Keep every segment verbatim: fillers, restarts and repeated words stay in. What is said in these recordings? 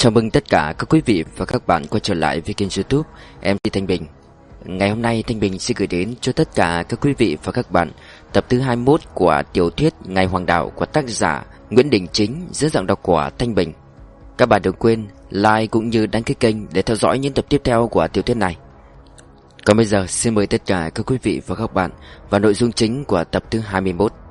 Chào mừng tất cả các quý vị và các bạn quay trở lại với kênh YouTube em xê Thanh Bình. Ngày hôm nay Thanh Bình sẽ gửi đến cho tất cả các quý vị và các bạn tập thứ hai mươi mốt của tiểu thuyết Ngày Hoàng Đạo của tác giả Nguyễn Đình Chính dưới giọng đọc của Thanh Bình. Các bạn đừng quên like cũng như đăng ký kênh để theo dõi những tập tiếp theo của tiểu thuyết này. Còn bây giờ xin mời tất cả các quý vị và các bạn vào nội dung chính của tập thứ hai mươi mốt.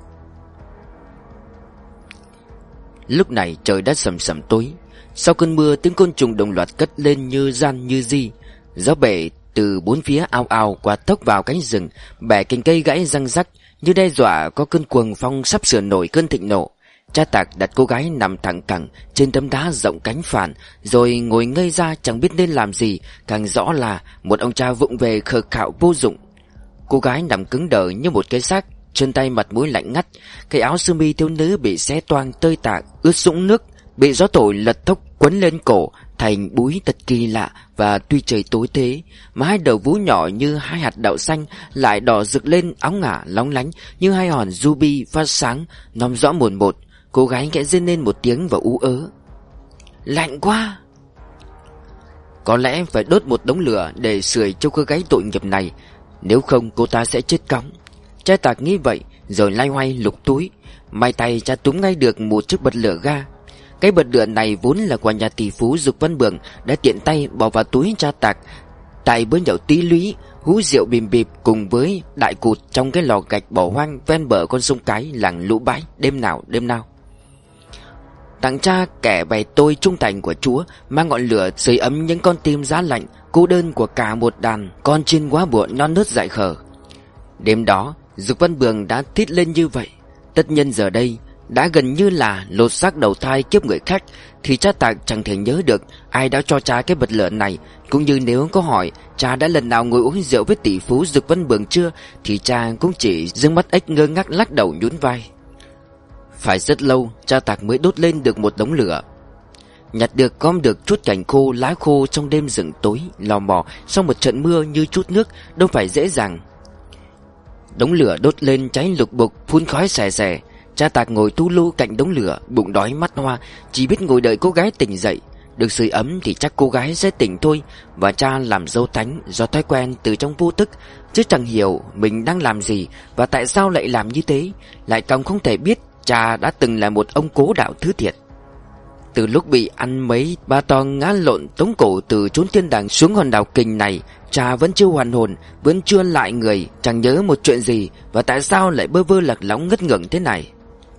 Lúc này trời đã sầm sầm tối. Sau cơn mưa, tiếng côn trùng đồng loạt cất lên như gian như di. Gió bể từ bốn phía ao ao quạt tốc vào cánh rừng, bẻ cành cây gãy răng rắc, như đe dọa có cơn cuồng phong sắp sửa nổi cơn thịnh nộ. Cha Tạc đặt cô gái nằm thẳng cẳng trên tấm đá rộng cánh phản, rồi ngồi ngây ra chẳng biết nên làm gì. Càng rõ là một ông cha vụng về khờ khạo vô dụng. Cô gái nằm cứng đờ như một cái xác, chân tay mặt mũi lạnh ngắt. Cái áo sơ mi thiếu nữ bị xé toang tơi tả, ướt sũng nước, bị gió thổi lật thốc quấn lên cổ thành búi thật kỳ lạ. Và tuy trời tối thế mà hai đầu vú nhỏ như hai hạt đậu xanh lại đỏ rực lên, áo ngả lóng lánh như hai hòn ruby phát sáng, nom rõ mồn một. Cô gái khẽ rên lên một tiếng và ú ớ: "Lạnh quá!" Có lẽ phải đốt một đống lửa để sưởi cho cô gái tội nghiệp này, nếu không cô ta sẽ chết cóng. Cha Tạc nghĩ vậy rồi loay hoay lục túi. May tay cha túm ngay được một chiếc bật lửa ga. Cái bật lửa này vốn là của nhà tỷ phú Dục Văn Bường, đã tiện tay bỏ vào túi cha Tạc. Tại bữa nhậu tí lúy, hú rượu bìm bịp cùng với đại cụt trong cái lò gạch bỏ hoang ven bờ con sông Cái làng Lũ Bãi đêm nào đêm nào. Tặng cha kẻ bày tôi trung thành của Chúa, mang ngọn lửa sưởi ấm những con tim giá lạnh cô đơn của cả một đàn con chiên quá bụa non nớt dại khờ. Đêm đó Dục Văn Bường đã thít lên như vậy. Tất nhiên giờ đây đã gần như là lột xác đầu thai kiếp người khác, thì cha Tạc chẳng thể nhớ được ai đã cho cha cái bật lửa này. Cũng như nếu có hỏi cha đã lần nào ngồi uống rượu với tỷ phú Dục Văn Bường chưa, thì cha cũng chỉ dương mắt ếch ngơ ngác lắc đầu nhún vai. Phải rất lâu cha Tạc mới đốt lên được một đống lửa. Nhặt được gom được chút cành khô lá khô trong đêm rừng tối lò mò sau một trận mưa như chút nước đâu phải dễ dàng. Đống lửa đốt lên cháy lục bục, phun khói xè xè. Cha Tạc ngồi tu lu cạnh đống lửa, bụng đói mắt hoa, chỉ biết ngồi đợi cô gái tỉnh dậy. Được sưởi ấm thì chắc cô gái sẽ tỉnh thôi. Và cha làm dâu tánh do thói quen từ trong vô thức, chứ chẳng hiểu mình đang làm gì và tại sao lại làm như thế. Lại càng không thể biết cha đã từng là một ông cố đạo thứ thiệt. Từ lúc bị ăn mấy ba to ngã lộn tống cổ từ chốn thiên đàng xuống hòn đảo Kình này, cha vẫn chưa hoàn hồn, vẫn chưa lại người, chẳng nhớ một chuyện gì. Và tại sao lại bơ vơ lạc lõng ngất ngưởng thế này?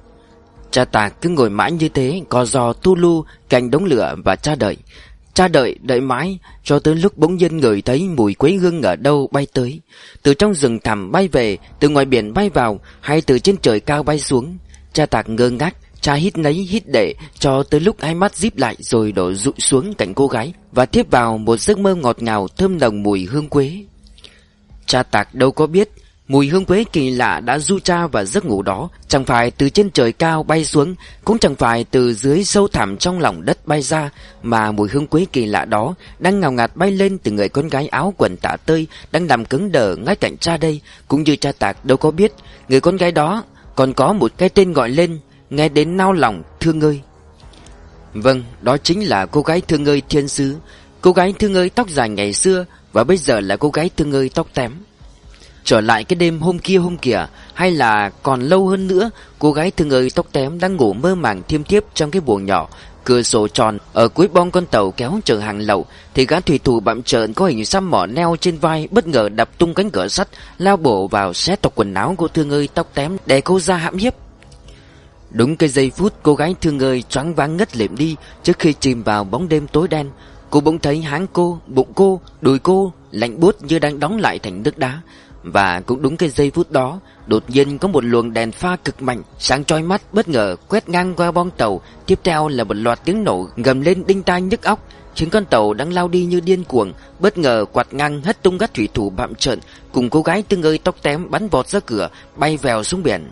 Cha Tạc cứ ngồi mãi như thế, co giò tu lu cạnh đống lửa và cha đợi. Cha đợi, đợi mãi, cho tới lúc bỗng nhiên ngửi thấy mùi quế hương ở đâu bay tới. Từ trong rừng thẳm bay về, từ ngoài biển bay vào, hay từ trên trời cao bay xuống. Cha Tạc ngơ ngác, cha hít nấy hít để, cho tới lúc hai mắt díp lại rồi đổ rụi xuống cạnh cô gái và tiếp vào một giấc mơ ngọt ngào thơm nồng mùi hương quế. Cha Tạc đâu có biết mùi hương quế kỳ lạ đã du cha vào giấc ngủ đó chẳng phải từ trên trời cao bay xuống, cũng chẳng phải từ dưới sâu thẳm trong lòng đất bay ra, mà mùi hương quế kỳ lạ đó đang ngào ngạt bay lên từ người con gái áo quần tả tơi đang nằm cứng đờ ngay cạnh cha đây. Cũng như cha Tạc đâu có biết người con gái đó còn có một cái tên gọi lên nghe đến nao lòng: Thương Ơi. Vâng, đó chính là cô gái Thương Ơi thiên sứ. Cô gái Thương Ơi tóc dài ngày xưa, và bây giờ là cô gái Thương Ơi tóc tém. Trở lại cái đêm hôm kia hôm kìa, hay là còn lâu hơn nữa, cô gái Thương Ơi tóc tém đang ngủ mơ màng thiêm thiếp trong cái buồng nhỏ cửa sổ tròn ở cuối bong con tàu kéo chở hàng lậu, thì gã thủy thủ bặm trợn có hình xăm mỏ neo trên vai bất ngờ đập tung cánh cửa sắt, lao bổ vào xé toạc quần áo của Thương Ơi tóc tém để cô ra hãm hiếp. Đúng cái giây phút cô gái Thương Ơi choáng váng ngất lịm đi trước khi chìm vào bóng đêm tối đen, cô bỗng thấy háng cô, bụng cô, đùi cô lạnh buốt như đang đóng lại thành nước đá. Và cũng đúng cái giây phút đó, đột nhiên có một luồng đèn pha cực mạnh sáng chói mắt bất ngờ quét ngang qua bong tàu. Tiếp theo là một loạt tiếng nổ gầm lên đinh tai nhức óc. Chính con tàu đang lao đi như điên cuồng bất ngờ quạt ngang hất tung gác thủy thủ bặm trợn cùng cô gái Thương Ơi tóc tém bắn vọt ra cửa, bay vèo xuống biển.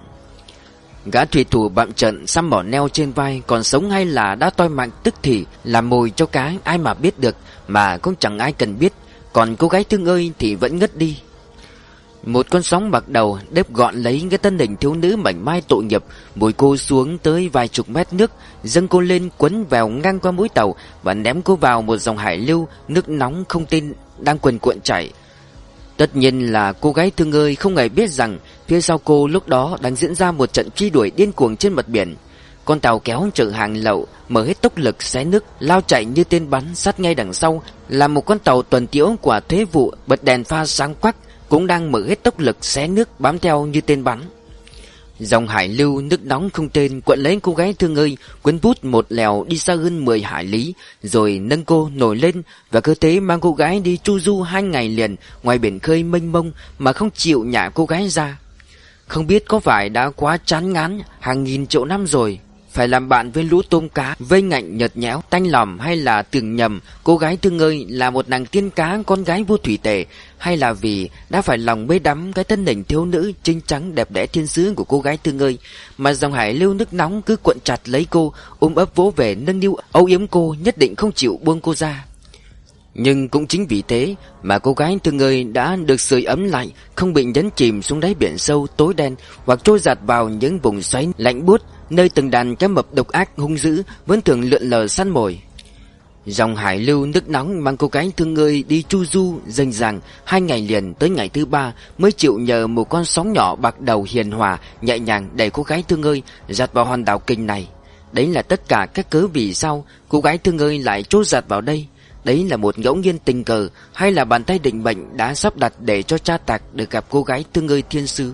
Gã thủy thủ bặm trợn xăm mỏ neo trên vai còn sống hay là đã toi mạng tức thì làm mồi cho cá ai mà biết được, mà cũng chẳng ai cần biết. Còn cô gái Thương Ơi thì vẫn ngất đi. Một con sóng bạc đầu đếp gọn lấy cái thân hình thiếu nữ mảnh mai tội nghiệp, bồi cô xuống tới vài chục mét nước, dâng cô lên quấn vào ngang qua mũi tàu và ném cô vào một dòng hải lưu nước nóng không tên đang cuồn cuộn chảy. Tất nhiên là cô gái thương ơi không hề biết rằng phía sau cô lúc đó đang diễn ra một trận truy đuổi điên cuồng trên mặt biển. Con tàu kéo chở hàng lậu mở hết tốc lực xé nước lao chạy như tên bắn, sát ngay đằng sau là một con tàu tuần tiễu của thuế vụ bật đèn pha sáng quắc, cũng đang mở hết tốc lực xé nước bám theo như tên bắn. Dòng hải lưu nước nóng không tên cuộn lấy cô gái thương ơi, cuốn bút một lèo đi xa hơn mười hải lý, rồi nâng cô nổi lên và cơ thế mang cô gái đi chu du hai ngày liền ngoài biển khơi mênh mông mà không chịu nhả cô gái ra. Không biết có phải đã quá chán ngán hàng nghìn triệu năm rồi, phải làm bạn với lũ tôm cá vây ngạnh nhợt nhẽo tanh lòm, hay là tưởng nhầm cô gái thương ơi là một nàng tiên cá con gái vua thủy tề, hay là vì đã phải lòng mê đắm cái thân hình thiếu nữ trinh trắng đẹp đẽ thiên sứ của cô gái thương ơi mà dòng hải lưu nước nóng cứ cuộn chặt lấy cô, ôm ấp vỗ về nâng niu âu yếm cô, nhất định không chịu buông cô ra. Nhưng cũng chính vì thế mà cô gái thương ơi đã được sưởi ấm lại, không bị nhấn chìm xuống đáy biển sâu tối đen hoặc trôi giạt vào những vùng xoáy lạnh buốt nơi từng đàn cá mập độc ác hung dữ vẫn thường lượn lờ săn mồi. Dòng hải lưu nước nóng mang cô gái thương ơi đi chu du rành ràng hai ngày liền, tới ngày thứ ba mới chịu nhờ một con sóng nhỏ bạc đầu hiền hòa nhẹ nhàng đẩy cô gái thương ơi giạt vào hòn đảo kinh này. Đấy là tất cả các cớ vì sao cô gái thương ơi lại trôi giạt vào đây. Đấy là một ngẫu nhiên tình cờ, hay là bàn tay định mệnh đã sắp đặt để cho cha Tạc được gặp cô gái thương ơi thiên sứ.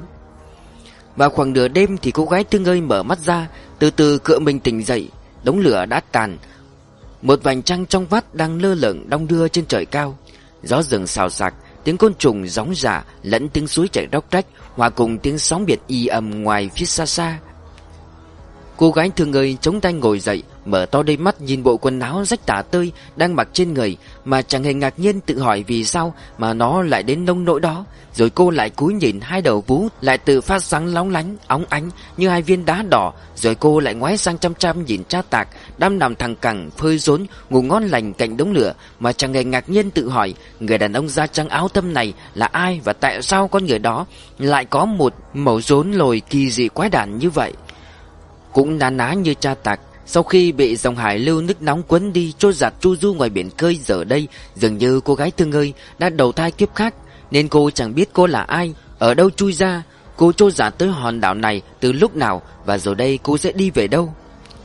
Vào khoảng nửa đêm thì cô gái thương ơi mở mắt ra, từ từ cựa mình tỉnh dậy. Đống lửa đã tàn, một vành trăng trong vắt đang lơ lửng đong đưa trên trời cao. Gió rừng xào xạc, tiếng côn trùng gióng giả lẫn tiếng suối chảy róc rách hòa cùng tiếng sóng biển y ầm ngoài phía xa xa. Cô gái thương ơi chống tay ngồi dậy, mở to đôi mắt nhìn bộ quần áo rách tả tơi đang mặc trên người, mà chẳng hề ngạc nhiên tự hỏi vì sao mà nó lại đến nông nỗi đó. Rồi cô lại cúi nhìn hai đầu vú lại tự phát sáng lóng lánh óng ánh như hai viên đá đỏ. Rồi cô lại ngoái sang chăm chăm nhìn cha Tạc đang nằm thẳng cẳng phơi rốn ngủ ngon lành cạnh đống lửa, mà chẳng hề ngạc nhiên tự hỏi người đàn ông da trắng áo thâm này là ai, và tại sao con người đó lại có một mẩu rốn lồi kỳ dị quái đản như vậy. Cũng ná ná như cha Tạc, sau khi bị dòng hải lưu nước nóng cuốn đi trôi giạt chu du ngoài biển khơi, giờ đây dường như cô gái thương ơi đã đầu thai kiếp khác, nên cô chẳng biết cô là ai, ở đâu chui ra. Cô trôi giạt tới hòn đảo này từ lúc nào, và rồi đây cô sẽ đi về đâu?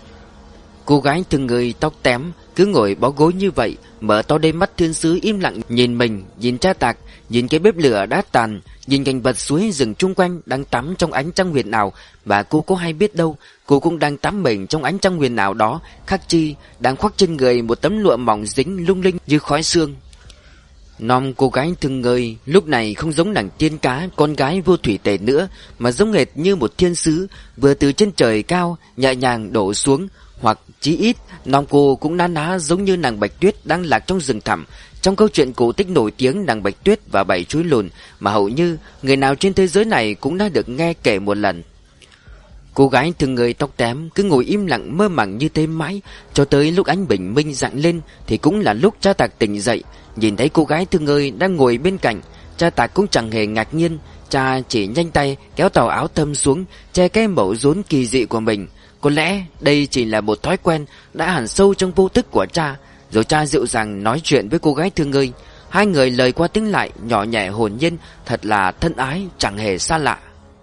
Cô gái thương ơi tóc tém cứ ngồi bó gối như vậy, mở to đôi mắt thiên sứ im lặng nhìn mình, nhìn cha Tạc, nhìn cái bếp lửa đã tàn, nhìn cảnh vật suối rừng chung quanh đang tắm trong ánh trăng huyền ảo. Và cô có hay biết đâu, cô cũng đang tắm mình trong ánh trăng huyền ảo đó, khác chi đang khoác trên người một tấm lụa mỏng dính lung linh như khói sương. Nom cô gái thương ơi lúc này không giống nàng tiên cá con gái vô thủy tề nữa, mà giống hệt như một thiên sứ vừa từ trên trời cao nhẹ nhàng đổ xuống. Hoặc chí ít nom cô cũng ná ná giống như nàng Bạch Tuyết đang lạc trong rừng thẳm, trong câu chuyện cổ tích nổi tiếng nàng Bạch Tuyết và bảy chuối lùn mà hầu như người nào trên thế giới này cũng đã được nghe kể một lần. Cô gái thương ơi tóc tém cứ ngồi im lặng mơ màng như thế mãi, cho tới lúc ánh bình minh rạng lên thì cũng là lúc cha Tạc tỉnh dậy. Nhìn thấy cô gái thương ơi đang ngồi bên cạnh, cha Tạc cũng chẳng hề ngạc nhiên. Cha chỉ nhanh tay kéo tàu áo thâm xuống, che cái mẩu rốn kỳ dị của mình. Có lẽ đây chỉ là một thói quen đã hằn sâu trong vô thức của cha. Rồi cha dịu dàng nói chuyện với cô gái thương ơi. Hai người lời qua tiếng lại, nhỏ nhẹ hồn nhiên, thật là thân ái, chẳng hề xa lạ.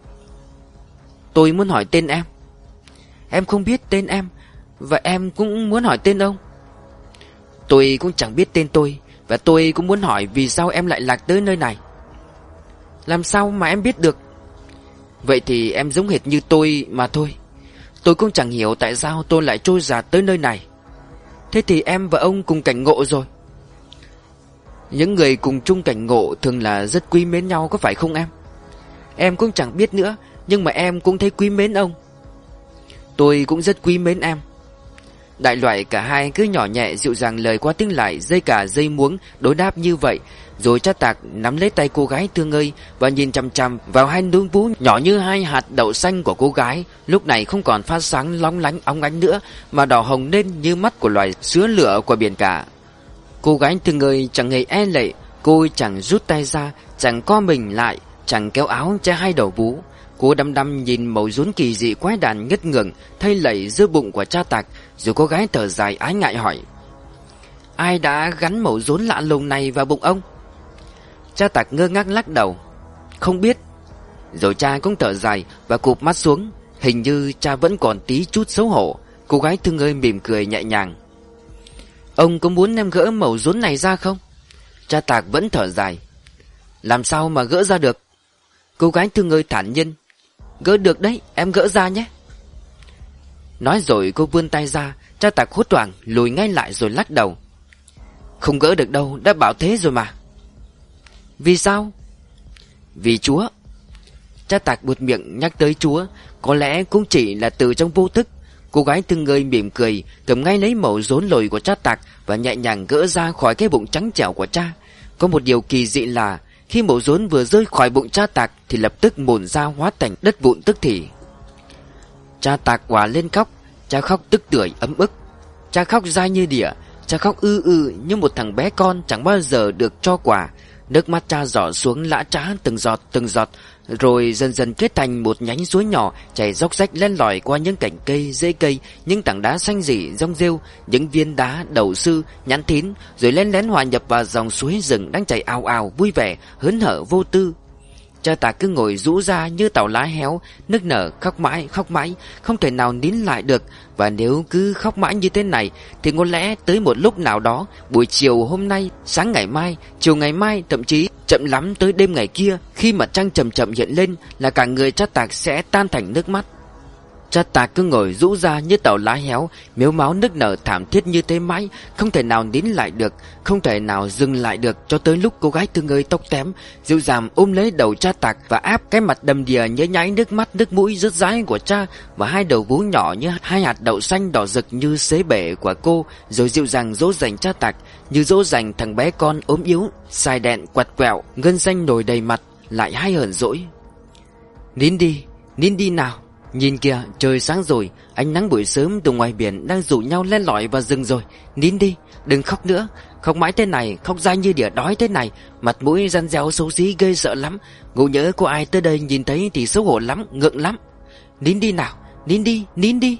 Tôi muốn hỏi tên em. Em không biết tên em, và em cũng muốn hỏi tên ông. Tôi cũng chẳng biết tên tôi, và tôi cũng muốn hỏi vì sao em lại lạc tới nơi này. Làm sao mà em biết được? Vậy thì em giống hệt như tôi mà thôi. Tôi cũng chẳng hiểu tại sao tôi lại trôi dạt tới nơi này. Thế thì em và ông cùng cảnh ngộ rồi. Những người cùng chung cảnh ngộ thường là rất quý mến nhau, có phải không em? Em cũng chẳng biết nữa, nhưng mà em cũng thấy quý mến ông. Tôi cũng rất quý mến em. Đại loại cả hai cứ nhỏ nhẹ dịu dàng lời qua tiếng lại, dây cả dây muống đối đáp như vậy. Rồi cha Tạc nắm lấy tay cô gái thương ơi và nhìn chằm chằm vào hai núm vú nhỏ như hai hạt đậu xanh của cô gái, lúc này không còn phát sáng lóng lánh óng ánh nữa, mà đỏ hồng lên như mắt của loài sứa lửa của biển cả. Cô gái thương ơi chẳng hề e lệ, cô chẳng rút tay ra, chẳng co mình lại, chẳng kéo áo che hai đầu vú. Cô đăm đăm nhìn mẩu rốn kỳ dị quái đản ngất ngưởng thay lẩy giữa bụng của cha Tạc, rồi cô gái thở dài ái ngại hỏi: Ai đã gắn mẩu rốn lạ lùng này vào bụng ông? Cha Tạc ngơ ngác lắc đầu: Không biết. Rồi cha cũng thở dài và cụp mắt xuống. Hình như cha vẫn còn tí chút xấu hổ. Cô gái thương ơi mỉm cười nhẹ nhàng: Ông có muốn em gỡ mẩu rốn này ra không? Cha Tạc vẫn thở dài: Làm sao mà gỡ ra được? Cô gái thương ơi thản nhiên: Gỡ được đấy, em gỡ ra nhé. Nói rồi cô vươn tay ra. Cha Tạc hốt hoảng lùi ngay lại rồi lắc đầu: Không gỡ được đâu, đã bảo thế rồi mà. Vì sao? Vì Chúa. Cha Tạc buột miệng nhắc tới Chúa. Có lẽ cũng chỉ là từ trong vô thức. Cô gái thương ơi mỉm cười, cầm ngay lấy mẩu rốn lồi của cha Tạc và nhẹ nhàng gỡ ra khỏi cái bụng trắng trẻo của cha. Có một điều kỳ dị là khi mẩu rốn vừa rơi khỏi bụng cha Tạc thì lập tức mồn ra hóa thành đất vụn tức thì. Cha Tạc òa lên khóc. Cha khóc tức tưởi ấm ức. Cha khóc dai như đỉa. Cha khóc ư ư như một thằng bé con chẳng bao giờ được cho quà. Nước mắt cha giỏ xuống lã trá từng giọt từng giọt, rồi dần dần kết thành một nhánh suối nhỏ chảy róc rách len lỏi qua những cành cây, rễ cây, những tảng đá xanh rỉ rong rêu, những viên đá đầu sư nhẵn thín, rồi len lén hòa nhập vào dòng suối rừng đang chảy ào ào vui vẻ hớn hở vô tư. Cha Tạc cứ ngồi rũ ra như tàu lá héo, nức nở khóc mãi khóc mãi, không thể nào nín lại được. Và nếu cứ khóc mãi như thế này thì có lẽ tới một lúc nào đó, buổi chiều hôm nay, sáng ngày mai, chiều ngày mai, thậm chí chậm lắm tới đêm ngày kia, khi mặt trăng chậm chậm hiện lên, là cả người cha Tạc sẽ tan thành nước mắt. Cha Tạc cứ ngồi rũ ra như tàu lá héo, mếu máo nức nở thảm thiết như thế mãi, không thể nào nín lại được, không thể nào dừng lại được, cho tới lúc cô gái thương ơi tóc tém dịu dàng ôm lấy đầu cha Tạc và áp cái mặt đầm đìa nhễ nhãi nước mắt nước mũi rớt rái của cha và hai đầu vú nhỏ như hai hạt đậu xanh đỏ rực như xế bể của cô, rồi dịu dàng dỗ dành cha Tạc như dỗ dành thằng bé con ốm yếu, xài đẹn quặt quẹo, gân xanh nổi đầy mặt, lại hay hờn dỗi: Nín đi, nín đi nào. Nhìn kìa, trời sáng rồi, ánh nắng buổi sớm từ ngoài biển đang rủ nhau len lỏi vào rừng rồi. Nín đi, đừng khóc nữa. Khóc mãi thế này, khóc dai như đỉa đói thế này, mặt mũi răn reo xấu xí ghê sợ lắm. Ngộ nhỡ có ai tới đây nhìn thấy thì xấu hổ lắm, ngượng lắm. Nín đi nào, nín đi, nín đi.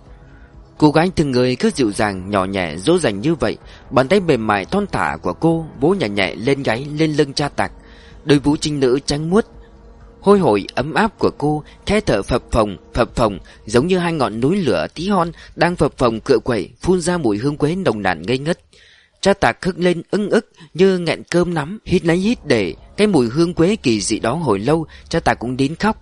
Cô gái thương người cứ dịu dàng nhỏ nhẹ dỗ dành như vậy. Bàn tay mềm mại thon thả của cô vỗ nhẹ nhẹ lên gáy lên lưng cha Tạc. Đôi vú trinh nữ trắng muốt hôi hổi ấm áp của cô khẽ thở phập phồng phập phồng, giống như hai ngọn núi lửa tí hon đang phập phồng cựa quậy phun ra mùi hương quế nồng nàn ngây ngất. Cha Tạc khức lên ưng ức như nghẹn cơm nắm, hít lấy hít để cái mùi hương quế kỳ dị đó hồi lâu. Cha Tạc cũng đến khóc.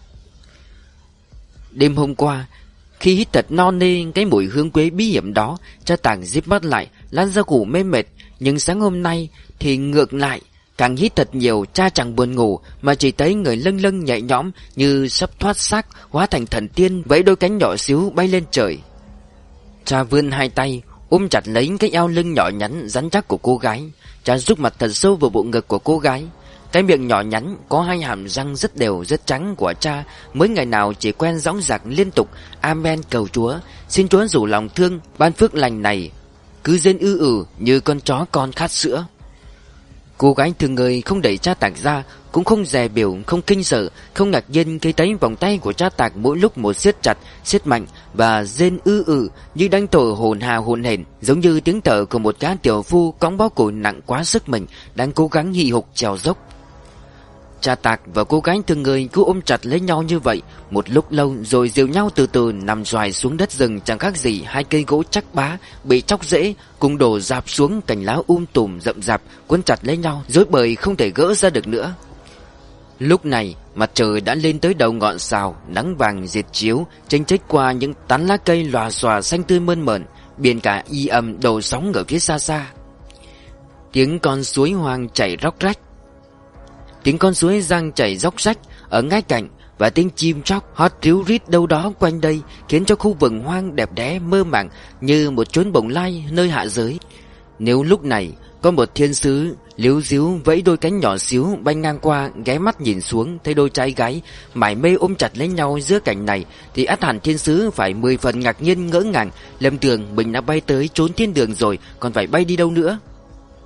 Đêm hôm qua, khi hít thật no nê cái mùi hương quế bí hiểm đó, cha Tạc díp mắt lại lăn ra ngủ mê mệt. Nhưng sáng hôm nay thì ngược lại, càng hít thật nhiều, cha chẳng buồn ngủ mà chỉ thấy người lâng lâng nhẹ nhõm như sắp thoát xác, hóa thành thần tiên vẫy đôi cánh nhỏ xíu bay lên trời. Cha vươn hai tay ôm chặt lấy cái eo lưng nhỏ nhắn rắn chắc của cô gái. Cha rút mặt thật sâu vào bộ ngực của cô gái. Cái miệng nhỏ nhắn có hai hàm răng rất đều rất trắng của cha mới ngày nào chỉ quen dõng dạc liên tục amen cầu Chúa, xin Chúa rủ lòng thương ban phước lành này, cứ rên ư ử như con chó con khát sữa. Cô gái thương người không đẩy cha Tạc ra, cũng không dè biểu, không kinh sợ, không ngạc nhiên khi thấy vòng tay của cha Tạc mỗi lúc một siết chặt, siết mạnh và rên ư ử như đang thở hổn hào hổn hển, giống như tiếng thở của một gã tiểu phu cõng bó củi nặng quá sức mình, đang cố gắng hì hục trèo dốc. Cha Tạc và cô gái thương người cứ ôm chặt lấy nhau như vậy một lúc lâu, rồi dìu nhau từ từ nằm xoài xuống đất rừng, chẳng khác gì hai cây gỗ chắc bá bị chóc rễ cùng đổ rạp xuống, cành lá um tùm rậm rạp quấn chặt lấy nhau, rối bời không thể gỡ ra được nữa. Lúc này mặt trời đã lên tới đầu ngọn sào, nắng vàng rệt chiếu chênh chếch qua những tán lá cây lòa xòa xanh tươi mơn mởn, biển cả y ầm đầu sóng ở phía xa xa. Tiếng con suối hoang chảy róc rách, tiếng con suối giang chảy róc rách ở ngay cạnh, và tiếng chim chóc hót ríu rít đâu đó quanh đây, khiến cho khu vườn hoang đẹp đẽ mơ màng như một chốn bồng lai nơi hạ giới. Nếu lúc này có một thiên sứ líu díu vẫy đôi cánh nhỏ xíu bay ngang qua, ghé mắt nhìn xuống thấy đôi trai gái mải mê ôm chặt lấy nhau giữa cảnh này, thì ắt hẳn thiên sứ phải mười phần ngạc nhiên ngỡ ngàng, lầm tưởng mình đã bay tới chốn thiên đường rồi, còn phải bay đi đâu nữa.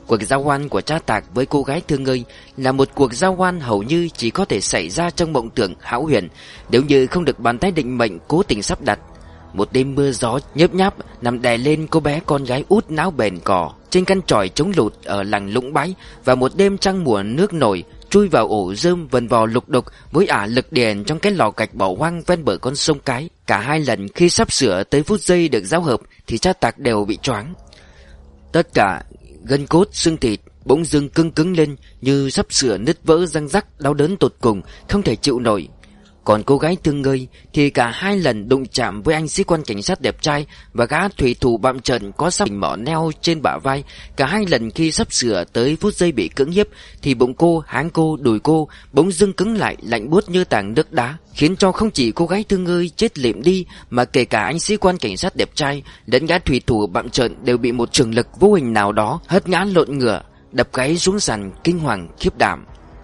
Cuộc giao hoan của cha Tạc với cô gái Thương Ơi là một cuộc giao hoan hầu như chỉ có thể xảy ra trong mộng tưởng hão huyền, nếu như không được bàn tay định mệnh cố tình sắp đặt. Một đêm mưa gió nhớp nháp nằm đè lên cô bé con gái út náo bền cỏ trên căn tròi chống lụt ở làng Lũng Bãi, và một đêm trăng mùa nước nổi chui vào ổ rơm vần vò lục đục với ả lực đèn trong cái lò gạch bỏ hoang ven bờ con sông Cái. Cả hai lần khi sắp sửa tới phút giây được giao hợp thì cha Tạc đều bị choáng. Tất cả gân cốt xương thịt bỗng dưng cứng cứng lên như sắp sửa nứt vỡ răng rắc, đau đớn tột cùng không thể chịu nổi. Còn cô gái Thương Ơi thì cả hai lần đụng chạm với anh sĩ quan cảnh sát đẹp trai và gã thủy thủ bặm trợn có sắp mỏ neo trên bả vai. Cả hai lần khi sắp sửa tới phút giây bị cưỡng hiếp thì bụng cô, háng cô, đùi cô bỗng dưng cứng lại, lạnh buốt như tảng nước đá, khiến cho không chỉ cô gái Thương Ơi chết lịm đi, mà kể cả anh sĩ quan cảnh sát đẹp trai lẫn gã thủy thủ bặm trợn đều bị một trường lực vô hình nào đó hất ngã lộn ngửa, đập gáy xuống sàn kinh hoàng khiếp đảm.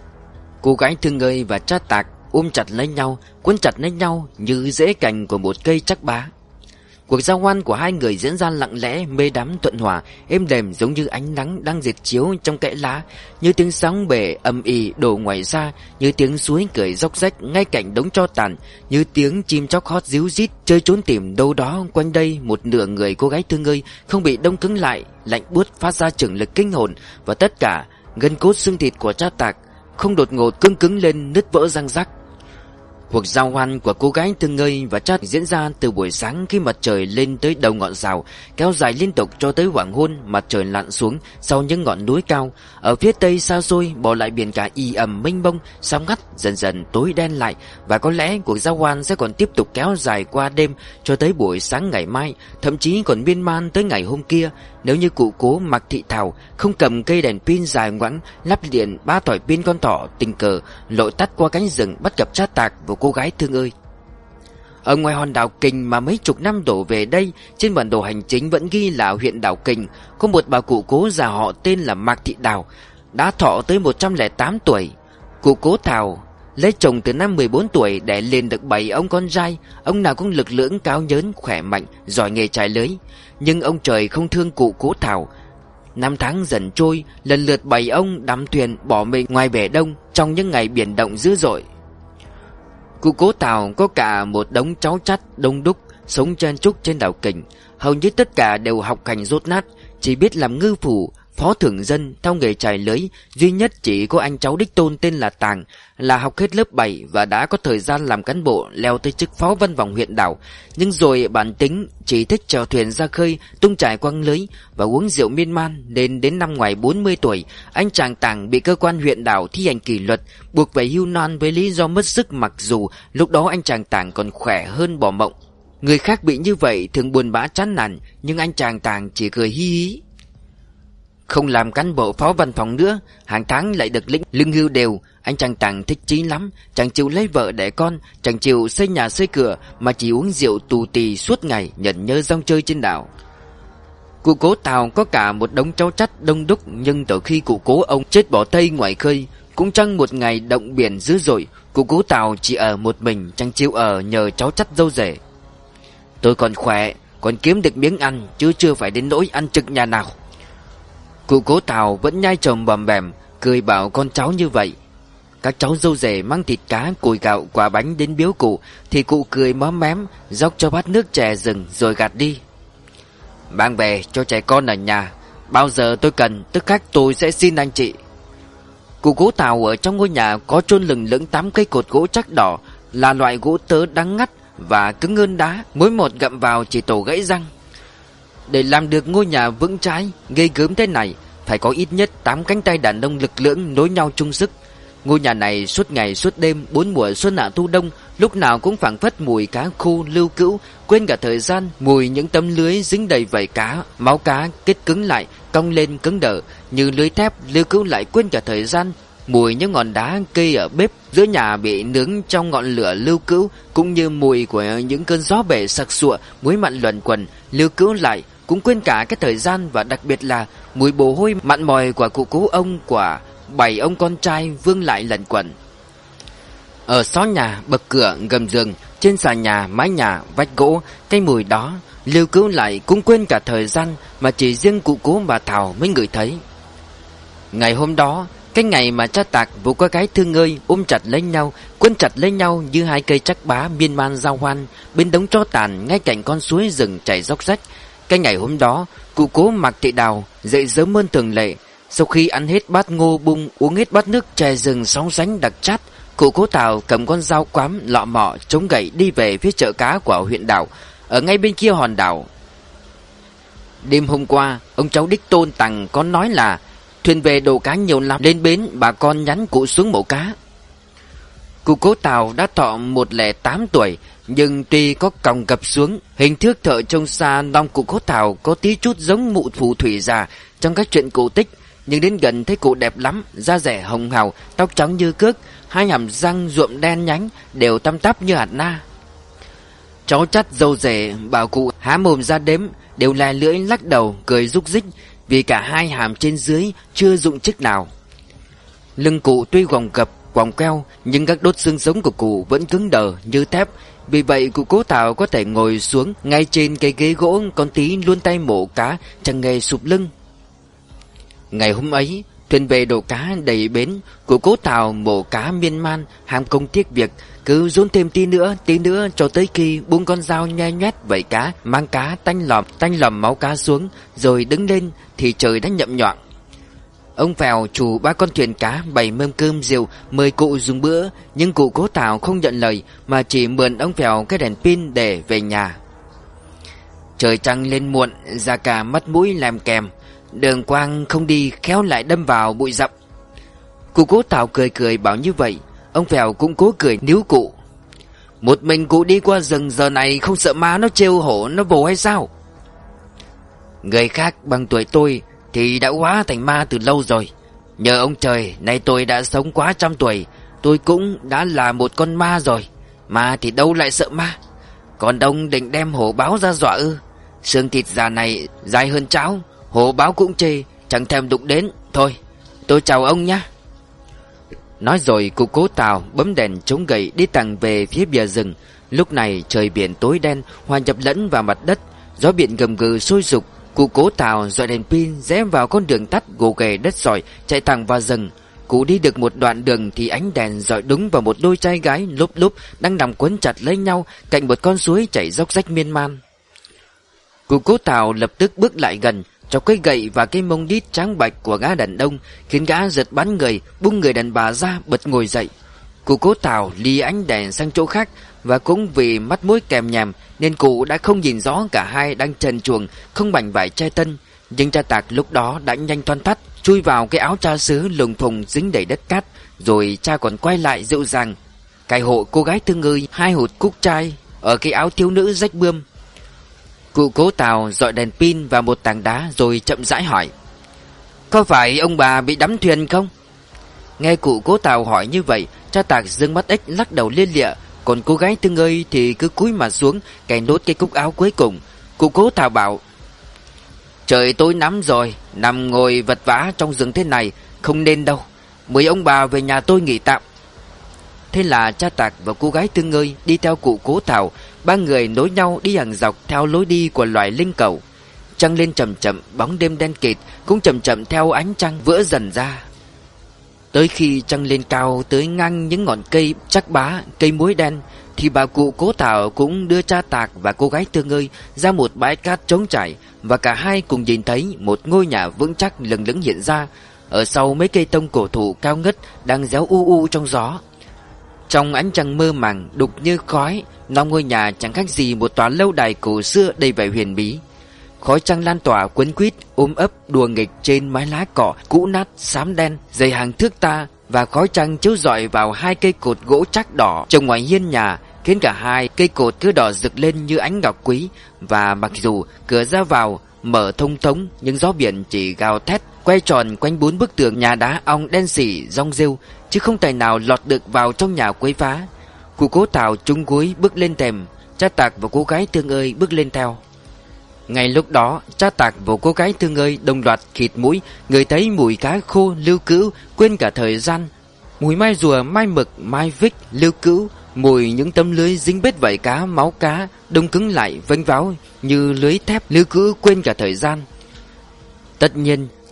Cô gái Thương Ơi và cha Tạc ôm chặt lấy nhau, quấn chặt lấy nhau như rễ cành của một cây trắc bá. Cuộc giao hoan của hai người diễn ra lặng lẽ, mê đắm thuận hòa, êm đềm giống như ánh nắng đang dệt chiếu trong kẽ lá, như tiếng sóng bể ầm ĩ đổ ngoài ra, như tiếng suối cười róc rách ngay cạnh đống tro tàn, như tiếng chim chóc hót ríu rít chơi trốn tìm đâu đó quanh đây. Một nửa người cô gái Thương Ơi không bị đông cứng lại, lạnh buốt phát ra chưởng lực kinh hồn, và tất cả gân cốt xương thịt của cha Tạc không đột ngột cứng cứng lên nứt vỡ răng rắc. Cuộc giao hoan của cô gái Thương Ơi và cha diễn ra từ buổi sáng khi mặt trời lên tới đầu ngọn rào, kéo dài liên tục cho tới hoàng hôn mặt trời lặn xuống sau những ngọn núi cao. Ở phía tây xa xôi bỏ lại biển cả ì ầm mênh mông, sóng ngắt dần dần tối đen lại, và có lẽ cuộc giao hoan sẽ còn tiếp tục kéo dài qua đêm cho tới buổi sáng ngày mai, thậm chí còn miên man tới ngày hôm kia, nếu như cụ cố Mạc Thị Thảo không cầm cây đèn pin dài ngoẵng lắp điện ba thỏi pin con thỏ tình cờ lội tắt qua cánh rừng bắt gặp cha Tạc và cô gái Thương Ơi. Ở ngoài hòn đảo Kình mà mấy chục năm đổ về đây, trên bản đồ hành chính vẫn ghi là huyện đảo Kình, có một bà cụ cố già họ tên là Mạc Thị Đào, đã thọ tới một trăm lẻ tám tuổi. Cụ cố Thảo lấy chồng từ năm mười bốn tuổi, đẻ lên được bảy ông con trai, ông nào cũng lực lưỡng, cao nhớn, khỏe mạnh, giỏi nghề chài lưới. Nhưng ông trời không thương cụ cố Thảo. Năm tháng dần trôi, lần lượt bảy ông đắm thuyền bỏ mình ngoài bể đông trong những ngày biển động dữ dội. Cụ cố Thảo có cả một đống cháu chắt đông đúc sống chen chúc trên đảo Kình, hầu như tất cả đều học hành dốt nát, chỉ biết làm ngư phủ, phó thưởng dân theo nghề chài lưới. Duy nhất chỉ có anh cháu đích tôn tên là Tàng là học hết lớp bảy và đã có thời gian làm cán bộ, leo tới chức phó văn phòng huyện đảo. Nhưng rồi bản tính chỉ thích chèo thuyền ra khơi, tung chài quăng lưới và uống rượu miên man, nên đến năm ngoài bốn mươi tuổi, anh chàng Tàng bị cơ quan huyện đảo thi hành kỷ luật, buộc về hưu non với lý do mất sức, mặc dù lúc đó anh chàng Tàng còn khỏe hơn bò mộng. Người khác bị như vậy thường buồn bã chán nản, nhưng anh chàng Tàng chỉ cười hi hí. Không làm cán bộ phó văn phòng nữa, hàng tháng lại được lĩnh lương hưu đều. Anh chàng Tàng thích chí lắm, chẳng chịu lấy vợ đẻ con, chẳng chịu xây nhà xây cửa, mà chỉ uống rượu tù tì suốt ngày, nhận nhớ rong chơi trên đảo. Cụ cố Tào có cả một đống cháu chắt đông đúc, nhưng từ khi cụ cố ông chết bỏ Tây ngoài khơi, cũng chẳng một ngày động biển dữ dội, cụ cố Tào chỉ ở một mình, chẳng chịu ở nhờ cháu chắt dâu rể. Tôi còn khỏe, còn kiếm được miếng ăn, chứ chưa phải đến nỗi ăn trực nhà nào. Cụ cố Tào vẫn nhai trồm bòm bèm, cười bảo con cháu như vậy. Các cháu dâu rể mang thịt cá, cùi gạo, quả bánh đến biếu cụ, thì cụ cười móm mém, dốc cho bát nước chè rừng rồi gạt đi. Mang về cho trẻ con ở nhà, bao giờ tôi cần tức khắc tôi sẽ xin anh chị. Cụ cố Tào ở trong ngôi nhà có chôn lừng lững tám cây cột gỗ chắc đỏ, là loại gỗ tớ đắng ngắt và cứng hơn đá, mỗi một gặm vào chỉ tổ gãy răng. Để làm được ngôi nhà vững chãi, ghê gớm thế này, phải có ít nhất tám cánh tay đàn ông lực lưỡng nối nhau chung sức. Ngôi nhà này suốt ngày suốt đêm, bốn mùa xuân hạ thu đông, lúc nào cũng phảng phất mùi cá khô lưu cữu, quên cả thời gian, mùi những tấm lưới dính đầy vảy cá, máu cá kết cứng lại, cong lên cứng đờ như lưới thép, lưu cữu lại quên cả thời gian. Mùi những ngọn đá cây ở bếp giữa nhà bị nướng trong ngọn lửa lưu cữu, cũng như mùi của những cơn gió bể sặc sụa, muối mặn luẩn quẩn, lưu cữu lại, cũng quên cả cái thời gian, và đặc biệt là mùi bồ hôi mặn mòi của cụ cố ông, của bảy ông con trai vương lại lẩn quẩn. Ở xó nhà, bậc cửa, gầm giường, trên xà nhà, mái nhà, vách gỗ, cái mùi đó lưu cữu lại cũng quên cả thời gian, mà chỉ riêng cụ cố bà Thảo mới ngửi thấy. Ngày hôm đó, cái ngày mà cha Tạc và cô gái Thương Ơi ôm chặt lấy nhau, quấn chặt lấy nhau như hai cây trắc bá miên man giao hoan bên đống tro tàn ngay cạnh con suối rừng chảy róc rách. Cái ngày hôm đó, cụ Cố Mạc Thị Đào dậy sớm hơn thường lệ. Sau khi ăn hết bát ngô bung, uống hết bát nước chè rừng sóng sánh đặc chát, cụ Cố Tào cầm con dao quắm lọ mọ chống gậy đi về phía chợ cá của huyện đảo, ở ngay bên kia hòn đảo. Đêm hôm qua, ông cháu đích Tôn Tằng có nói là thuyền về đồ cá nhiều lắm, lên bến bà con nhắn cụ xuống mổ cá. Cụ Cố Tào đã thọ một không tám tuổi, nhưng tuy có còng gập xuống, hình thước thợ trông xa non cụ Cố Tào có tí chút giống mụ phù thủy già trong các chuyện cổ tích, nhưng đến gần thấy cụ đẹp lắm, da dẻ hồng hào, tóc trắng như cước, hai hàm răng nhuộm đen nhánh, đều tăm tắp như hạt na. Cháu chắt dâu rể bảo cụ há mồm ra đếm, đều lè lưỡi lắc đầu cười rúc rích, vì cả hai hàm trên dưới chưa dụng chức nào. Lưng cụ tuy gòng gập quòng queo, nhưng các đốt xương sống của cụ vẫn cứng đờ như thép. Vì vậy cụ Cố Tào có thể ngồi xuống ngay trên cái ghế gỗ con tí luôn tay mổ cá, chẳng hề sụp lưng. Ngày hôm ấy, thuyền về đồ cá đầy bến, cụ Cố Tào mổ cá miên man, ham công tiếc việc, cứ dồn thêm tí nữa, tí nữa cho tới khi buông con dao nhe nhoét vẩy cá, mang cá tanh lòm, tanh lòm máu cá xuống, rồi đứng lên thì trời đã nhậm nhọn. Ông Phèo chủ ba con thuyền cá bày mâm cơm rượu mời cụ dùng bữa, nhưng cụ Cố Tào không nhận lời mà chỉ mượn ông Phèo cái đèn pin để về nhà. Trời trăng lên muộn, da cả mắt mũi làm kèm, đường quang không đi khéo lại đâm vào bụi rậm. Cụ Cố Tào cười cười bảo như vậy, ông Phèo cũng cố cười níu cụ. Một mình cụ đi qua rừng giờ này không sợ ma nó trêu hổ nó vồ hay sao? Người khác bằng tuổi tôi thì đã hóa thành ma từ lâu rồi. Nhờ ông trời, nay tôi đã sống quá trăm tuổi, tôi cũng đã là một con ma rồi. Ma thì đâu lại sợ ma. Còn đông định đem hổ báo ra dọa ư? Xương thịt già này dài hơn cháo, hổ báo cũng chê, chẳng thèm đụng đến. Thôi, tôi chào ông nhá. Nói rồi cụ Cố Tào bấm đèn chống gậy đi thẳng về phía bìa rừng. Lúc này trời biển tối đen hòa nhập lẫn vào mặt đất, gió biển gầm gừ sôi sục. Cụ Cố Tào dọi đèn pin rẽ vào con đường tắt gồ ghề đất sỏi chạy thẳng vào rừng. Cụ đi được một đoạn đường thì ánh đèn dọi đúng vào một đôi trai gái lúp lúp đang nằm quấn chặt lấy nhau cạnh một con suối chảy róc rách miên man. Cụ Cố Tào lập tức bước lại gần, chọc cái gậy và cái mông đít trắng bạch của gã đàn ông, khiến gã giật bắn người, bung người đàn bà ra bật ngồi dậy. Cụ Cố Tào ly ánh đèn sang chỗ khác, và cũng vì mắt mũi kèm nhèm nên cụ đã không nhìn rõ cả hai đang trần truồng không mảnh vải che tân. Nhưng cha Tạc lúc đó đã nhanh thoăn thoắt chui vào cái áo cha xứ lùng thùng dính đầy đất cát, rồi cha còn quay lại dịu dàng cài hộ cô gái Thương Ơi hai hột cúc trai ở cái áo thiếu nữ rách bươm. Cụ Cố Tào dọi đèn pin vào một tảng đá rồi chậm rãi hỏi: Có phải ông bà bị đắm thuyền không? Nghe cụ Cố Tào hỏi như vậy, cha Tạc dương mắt ếch lắc đầu lia lịa, còn cô gái Thương Ơi thì cứ cúi mặt xuống cài nốt cái cúc áo cuối cùng. Cụ Cố Tào bảo: Trời tối lắm rồi, nằm ngồi vật vã trong rừng thế này không nên đâu, mời ông bà về nhà tôi nghỉ tạm. Thế là cha Tạc và cô gái Thương Ơi đi theo cụ Cố Tào, ba người nối nhau đi hàng dọc theo lối đi của loài linh cẩu. Trăng lên chậm chậm, bóng đêm đen kịt cũng chậm chậm theo ánh trăng vỡ dần ra. Tới khi trăng lên cao tới ngang những ngọn cây trắc bá, cây muối đen, thì bà cụ Cố Tào cũng đưa cha Tạc và cô gái Thương Ơi ra một bãi cát trống trải, và cả hai cùng nhìn thấy một ngôi nhà vững chắc lừng lững hiện ra ở sau mấy cây tông cổ thụ cao ngất đang réo u u trong gió. Trong ánh trăng mơ màng đục như khói, nóc ngôi nhà chẳng khác gì một tòa lâu đài cổ xưa đầy vẻ huyền bí. Khói trăng lan tỏa quấn quýt ôm ấp đùa nghịch trên mái lá cỏ cũ nát xám đen dày hàng thước ta, và khói trăng chiếu rọi vào hai cây cột gỗ chắc đỏ trồng ngoài hiên nhà, khiến cả hai cây cột cứ đỏ rực lên như ánh ngọc quý. Và mặc dù cửa ra vào mở thông thống, nhưng gió biển chỉ gào thét quay tròn quanh bốn bức tường nhà đá ong đen sì rong rêu, chứ không tài nào lọt được vào trong nhà quấy phá. Cụ Cố Tào trúng gối bước lên thềm, cha Tạc và cô gái Thương Ơi bước lên theo. Ngay lúc đó, cha Tạc và cô gái Thương Ơi đồng loạt khịt mũi, ngửi thấy mùi cá khô lưu cữu, quên cả thời gian. Mùi mai rùa, mai mực, mai vích lưu cữu, mùi những tấm lưới dính bết vảy cá, máu cá đông cứng lại vênh váo như lưới thép lưu cữu, quên cả thời gian. Tất nhiên,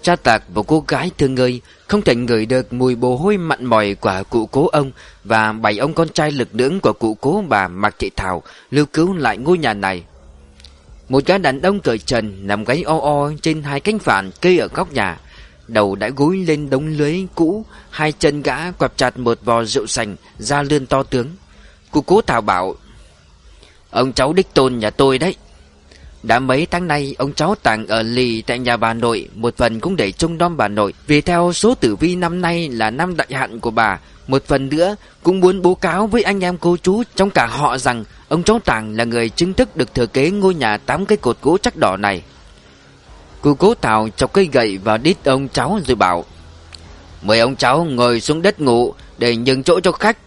Cha Tạc và cô gái thương ngơi không thể ngửi được mùi bồ hôi mặn mòi của cụ cố ông và bảy ông con trai lực lưỡng của cụ cố bà Mạc Thị Thảo lưu cứu lại ngôi nhà này. Một gã đàn ông cởi trần nằm gáy o o trên hai cánh phản cây ở góc nhà, đầu đã gối lên đống lưới cũ, hai chân gã quặp chặt một vò rượu sành, da lươn to tướng. Cụ cố Thảo bảo: "Ông cháu đích tôn nhà tôi đấy. Đã mấy tháng nay ông cháu Tàng ở lì tại nhà bà nội, một phần cũng để trông nom bà nội, vì theo số tử vi năm nay là năm đại hạn của bà. Một phần nữa cũng muốn báo cáo với anh em cô chú trong cả họ rằng ông cháu Tàng là người chính thức được thừa kế ngôi nhà tám cái cột gỗ chắc đỏ này." Cụ cố Thảo chọc cây gậy vào đít ông cháu rồi bảo: "Mời ông cháu ngồi xuống đất ngủ để nhường chỗ cho khách."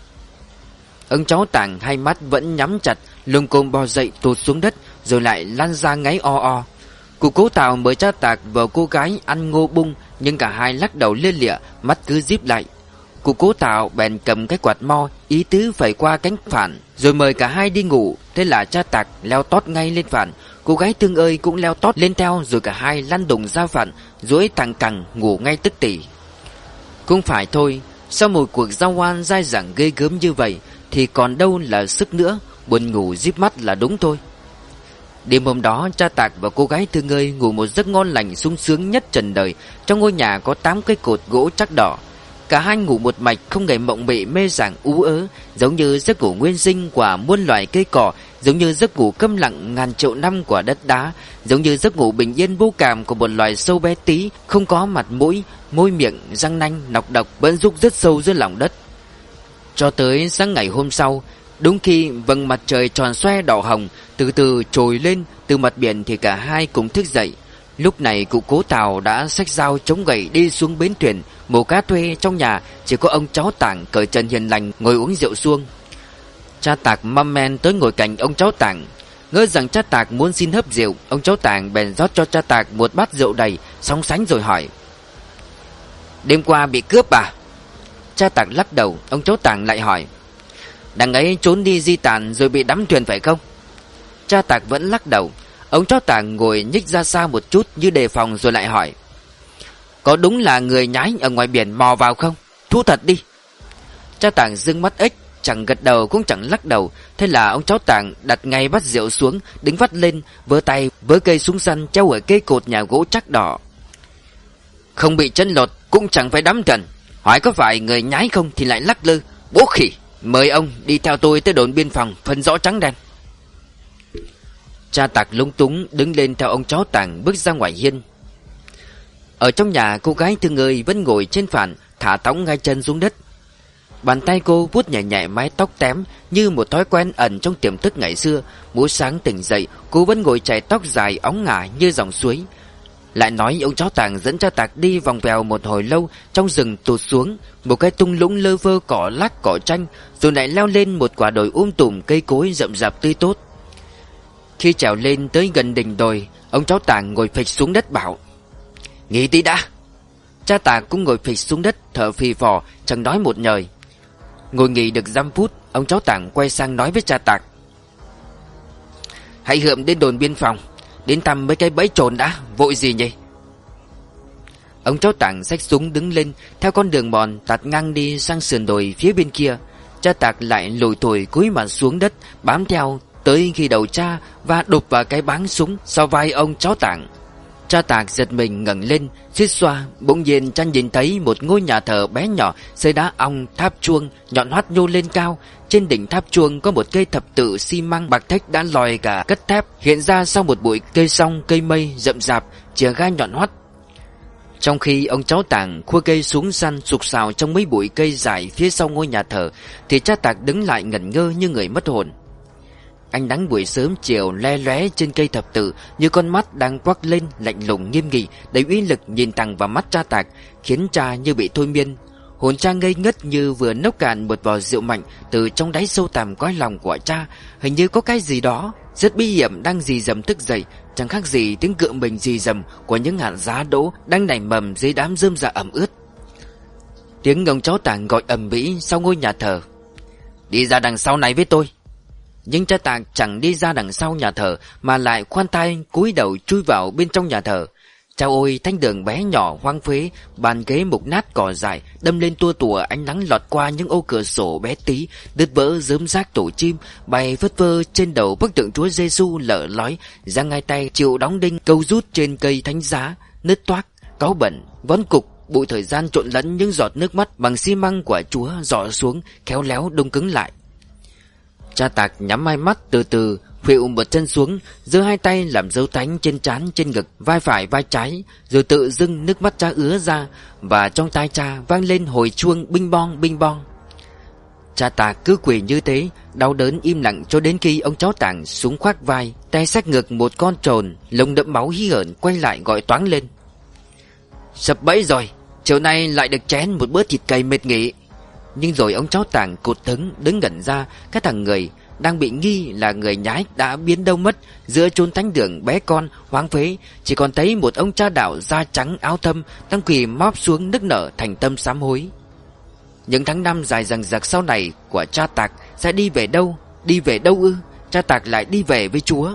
Ông cháu Tàng hai mắt vẫn nhắm chặt, lưng côm bò dậy tụt xuống đất rồi lại lăn ra ngáy o o. Cụ cố Tào mời cha Tạc và cô gái ăn ngô bung, nhưng cả hai lắc đầu lia lịa, mắt cứ díp lại. Cụ cố Tào bèn cầm cái quạt mo, ý tứ phải qua cánh phản, rồi mời cả hai đi ngủ. Thế là cha Tạc leo tót ngay lên phản, cô gái thương ơi cũng leo tót lên theo, rồi cả hai lăn đùng ra phản, duỗi thẳng cẳng ngủ ngay tức tỉ. Cũng phải thôi, sau một cuộc giao oan dai dẳng ghê gớm như vậy thì còn đâu là sức nữa, buồn ngủ díp mắt là đúng thôi. Đêm hôm đó, cha Tạc và cô gái thương ơi ngủ một giấc ngon lành sung sướng nhất trần đời. Trong ngôi nhà có tám cây cột gỗ chắc đỏ. Cả hai ngủ một mạch, không hề mộng mị mê sảng ú ớ, giống như giấc ngủ nguyên sinh của muôn loài cây cỏ, giống như giấc ngủ câm lặng ngàn triệu năm của đất đá, giống như giấc ngủ bình yên vô cảm của một loài sâu bé tí, không có mặt mũi, môi miệng, răng nanh, nọc độc, vẫn rúc rất sâu dưới lòng đất. Cho tới sáng ngày hôm sau, đúng khi vầng mặt trời tròn xoe đỏ hồng từ từ trồi lên từ mặt biển thì cả hai cùng thức dậy. Lúc này cụ cố Tào đã xách dao chống gậy đi xuống bến thuyền mổ cá thuê. Trong nhà chỉ có ông cháu Tảng cởi trần hiền lành ngồi uống rượu suông. Cha Tạc măm men tới ngồi cạnh ông cháu Tảng, ngỡ rằng cha Tạc muốn xin hớp rượu. Ông cháu Tảng bèn rót cho cha Tạc một bát rượu đầy, sóng sánh rồi hỏi: "Đêm qua bị cướp à?" Cha Tạc lắc đầu. Ông cháu Tảng lại hỏi: "Đằng ấy trốn đi di tản rồi bị đắm thuyền phải không?" Cha Tạc vẫn lắc đầu. Ông cháu Tảng ngồi nhích ra xa một chút như đề phòng rồi lại hỏi: "Có đúng là người nhái ở ngoài biển mò vào không? Thú thật đi." Cha Tảng dương mắt ếch, chẳng gật đầu cũng chẳng lắc đầu. Thế là ông cháu Tảng đặt ngay bát rượu xuống, đứng vắt lên, vơ tay với cây súng săn treo ở cây cột nhà gỗ chắc đỏ: "Không bị chân lột cũng chẳng phải đắm thuyền. Hỏi có phải người nhái không thì lại lắc lư. Bố khỉ, mời ông đi theo tôi tới đồn biên phòng phân rõ trắng đen." Cha Tạc lúng túng đứng lên theo ông cháu Tảng bước ra ngoài hiên. Ở trong nhà, cô gái thương ơi vẫn ngồi trên phản, thả tóng ngay chân xuống đất. Bàn tay cô vuốt nhẹ nhẹ mái tóc tém như một thói quen ẩn trong tiềm thức ngày xưa. Mỗi sáng tỉnh dậy, cô vẫn ngồi chải tóc dài óng ngả như dòng suối. Lại nói ông cháu Tàng dẫn cha Tạc đi vòng vèo một hồi lâu trong rừng tụt xuống một cái tung lũng lơ vơ cỏ lác cỏ tranh, rồi lại leo lên một quả đồi um tùm cây cối rậm rạp tươi tốt. Khi trèo lên tới gần đỉnh đồi, ông cháu Tàng ngồi phịch xuống đất bảo: "Nghỉ tí đã." Cha Tạc cũng ngồi phịch xuống đất thở phì phò, chẳng nói một lời. Ngồi nghỉ được dăm phút, ông cháu Tàng quay sang nói với cha Tạc: "Hãy hượm đến đồn biên phòng, đến thăm mấy cái bẫy trồn đã, vội gì nhỉ?" Ông cháu Tàng xách súng đứng lên theo con đường mòn tạt ngang đi sang sườn đồi phía bên kia. Cha Tạc lại lủi thủi cúi mặt xuống đất bám theo tới khi đầu cha và đục vào cái báng súng sau vai ông cháu Tàng. Cha Tạc giật mình ngẩng lên, suýt xoa, bỗng nhiên cha nhìn thấy một ngôi nhà thờ bé nhỏ xây đá ong, tháp chuông nhọn hoắt nhô lên cao. Trên đỉnh tháp chuông có một cây thập tự xi măng bạc thách đã lòi cả cất thép hiện ra sau một bụi cây song cây mây rậm rạp chìa gai nhọn hoắt. Trong khi ông cháu Tàng khua cây súng săn sục sào trong mấy bụi cây dài phía sau ngôi nhà thờ, thì cha Tạc đứng lại ngẩn ngơ như người mất hồn. Ánh nắng buổi sớm chiều le lóe trên cây thập tự như con mắt đang quắc lên, lạnh lùng nghiêm nghị, đầy uy lực nhìn thẳng vào mắt cha Tạc, khiến cha như bị thôi miên. Hồn cha ngây ngất như vừa nốc cạn một vò rượu mạnh từ trong đáy sâu tằm cõi lòng của cha. Hình như có cái gì đó rất bí hiểm đang rì rầm thức dậy, chẳng khác gì tiếng cựa mình rì rầm của những hạt giá đỗ đang nảy mầm dưới đám rơm rạ ẩm ướt. Tiếng ông cháu Tàng gọi ầm ĩ sau ngôi nhà thờ: "Đi ra đằng sau này với tôi." Nhưng cha Tạc chẳng đi ra đằng sau nhà thờ mà lại khoan thai cúi đầu chui vào bên trong nhà thờ. Chao ôi, thánh đường bé nhỏ hoang phế, bàn ghế mục nát cỏ dại đâm lên tua tủa, ánh nắng lọt qua những ô cửa sổ bé tí, đứt vỡ rớm rác tổ chim bay phất phơ trên đầu bức tượng Chúa Giêsu lở lói, giang hai tay chịu đóng đinh câu rút trên cây thánh giá, nứt toác, cáu bẩn, vón cục. Bụi thời gian trộn lẫn những giọt nước mắt bằng xi măng của Chúa rọ xuống, khéo léo đông cứng lại. Cha Tạc nhắm hai mắt từ từ, khuỵu một chân xuống, giơ hai tay làm dấu thánh trên trán, trên ngực, vai phải, vai trái, rồi tự dưng nước mắt cha ứa ra, và trong tai cha vang lên hồi chuông binh bong binh bong. Cha Tạc cứ quỳ như thế, đau đớn im lặng cho đến khi ông cháu Tàng súng khoác vai, tay xách ngực một con trồn, lông đẫm máu hí hởn quay lại gọi toáng lên: "Sập bẫy rồi, chiều nay lại được chén một bữa thịt cầy mệt nghỉ." Nhưng rồi ông cháu Tàng cụt hứng đứng ngẩn ra, cái thằng người đang bị nghi là người nhái đã biến đâu mất giữa chốn thánh đường bé con hoang phế. Chỉ còn thấy một ông cha đạo da trắng áo thâm đang quỳ móp xuống nức nở thành tâm sám hối. Những tháng năm dài dằng dặc sau này của cha Tạc sẽ đi về đâu? Đi về đâu ư? Cha Tạc lại đi về với Chúa.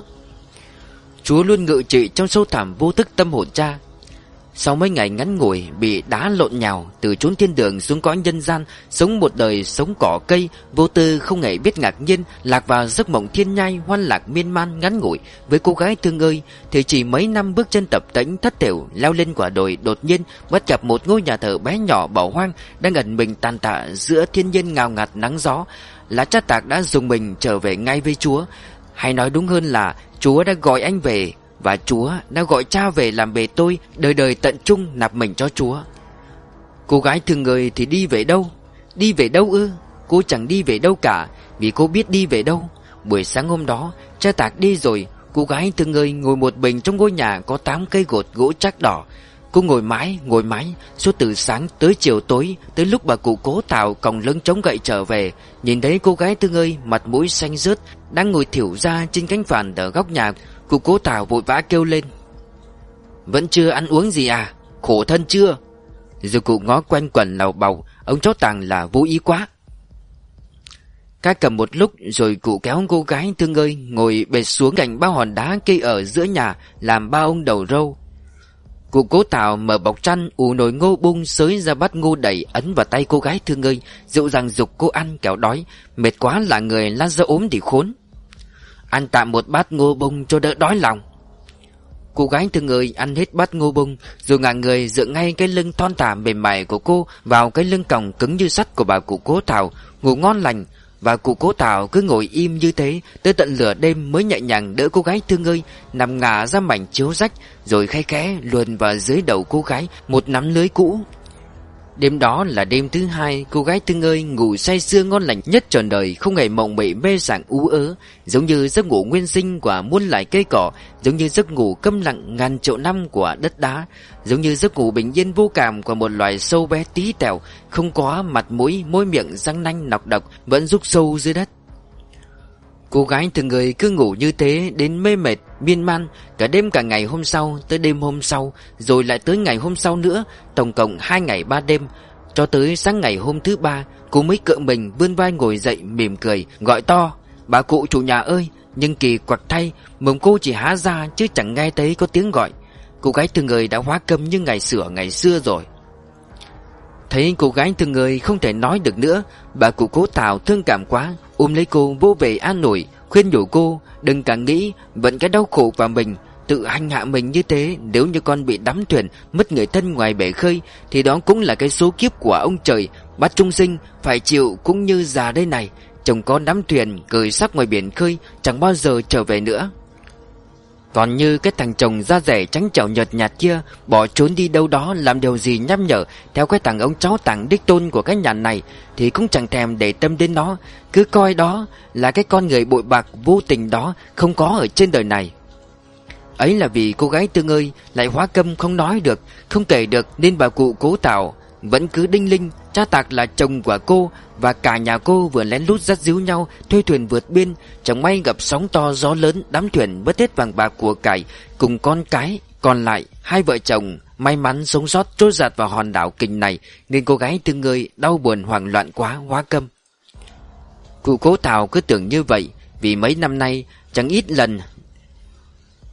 Chúa luôn ngự trị trong sâu thẳm vô thức tâm hồn cha. Sau mấy ngày ngắn ngủi bị đá lộn nhào từ chốn thiên đường xuống cõi nhân gian, sống một đời sống cỏ cây vô tư, không hề biết ngạc nhiên, lạc vào giấc mộng thiên nhai hoan lạc miên man ngắn ngủi với cô gái thương ơi, thì chỉ mấy năm bước chân tập tễnh thất thểu leo lên quả đồi, đột nhiên bắt gặp một ngôi nhà thờ bé nhỏ bỏ hoang đang ẩn mình tàn tạ giữa thiên nhiên ngào ngạt nắng gió. Là cha Tạc đã dùng mình trở về ngay với Chúa, hay nói đúng hơn là Chúa đã gọi anh về, và Chúa đã gọi cha về làm bề tôi, đời đời tận trung nạp mình cho Chúa. Cô gái thương người thì đi về đâu? Đi về đâu ư? Cô chẳng đi về đâu cả, vì cô biết đi về đâu. Buổi sáng hôm đó, cha Tạc đi rồi, cô gái thương người ngồi một mình trong ngôi nhà có tám cây gột gỗ trác đỏ. Cô ngồi mãi, ngồi mãi, suốt từ sáng tới chiều tối, tới lúc bà cụ Cố Tào còng lưng chống gậy trở về, nhìn thấy cô gái thương ơi mặt mũi xanh rớt đang ngồi thỉu ra trên cánh phản ở góc nhà. Cụ Cố Tào vội vã kêu lên: "Vẫn chưa ăn uống gì à? Khổ thân chưa?" Rồi cụ ngó quanh quẩn lầu bầu, ông cháu Tàng là vô ý quá. Cái cầm một lúc rồi cụ kéo cô gái thương ơi ngồi bệt xuống cạnh bao hòn đá cây ở giữa nhà làm ba ông đầu râu. Cụ Cố Tào mở bọc chăn ủ nồi ngô bung xới ra bát ngô đầy ấn vào tay cô gái thương ơi, dịu dàng giục cô ăn kẻo đói, mệt quá là người lăn ra ốm thì khốn. "Ăn tạm một bát ngô bung cho đỡ đói lòng." Cô gái thương ơi ăn hết bát ngô bung rồi ngả người dựa ngay cái lưng thon thả mềm mại của cô vào cái lưng còng cứng như sắt của bà cụ Cố Tào, ngủ ngon lành. Và cụ Cố Tào cứ ngồi im như thế tới tận lửa đêm mới nhẹ nhàng đỡ cô gái thương ơi nằm ngả ra mảnh chiếu rách, rồi khe khẽ luồn vào dưới đầu cô gái một nắm lưới cũ. Đêm đó là đêm thứ hai cô gái thương ơi ngủ say sưa ngon lành nhất trọn đời, không hề mộng mị mê sảng ú ớ, giống như giấc ngủ nguyên sinh của muôn loài cây cỏ, giống như giấc ngủ câm lặng ngàn triệu năm của đất đá, giống như giấc ngủ bình yên vô cảm của một loài sâu bé tí tẹo, không có mặt mũi, môi miệng răng nanh nọc độc, vẫn rúc sâu dưới đất. Cô gái thương người cứ ngủ như thế đến mê mệt, miên man, cả đêm cả ngày hôm sau, tới đêm hôm sau, rồi lại tới ngày hôm sau nữa, tổng cộng hai ngày ba đêm. Cho tới sáng ngày hôm thứ ba, cô mới cựa mình vươn vai ngồi dậy mỉm cười, gọi to: "Bà cụ chủ nhà ơi!" Nhưng kỳ quặc thay, mồm cô chỉ há ra chứ chẳng nghe thấy có tiếng gọi. Cô gái thương người đã hóa câm như ngày xửa ngày xưa rồi. Thấy cô gái thương người không thể nói được nữa, bà cụ Cố Tào thương cảm quá, ôm lấy cô vô về an ủi, khuyên nhủ cô đừng càng nghĩ vận cái đau khổ vào mình, tự hành hạ mình như thế. Nếu như con bị đắm thuyền mất người thân ngoài bể khơi thì đó cũng là cái số kiếp của ông trời bắt chúng sinh phải chịu, cũng như già đây này, chồng con đắm thuyền cởi xác ngoài biển khơi chẳng bao giờ trở về nữa. Còn như cái thằng chồng da rẻ trắng trẻo nhợt nhạt kia bỏ trốn đi đâu đó làm điều gì nhăm nhở theo cái thằng ông cháu Tàng đích tôn của cái nhà này thì cũng chẳng thèm để tâm đến nó, cứ coi đó là cái con người bội bạc vô tình đó không có ở trên đời này. Ấy là vì cô gái thương ơi lại hóa câm, không nói được, không kể được, nên bà cụ Cố Tào vẫn cứ đinh linh cha Tạc là chồng của cô, và cả nhà cô vừa lén lút dắt díu nhau thuê thuyền vượt biên. Chẳng may gặp sóng to gió lớn, đám thuyền mất hết vàng bạc của cải cùng con cái, còn lại hai vợ chồng may mắn sống sót trôi giạt vào hòn đảo kình này, nên cô gái thương người đau buồn hoảng loạn quá hóa câm. Cụ Cố Tào cứ tưởng như vậy vì mấy năm nay chẳng ít lần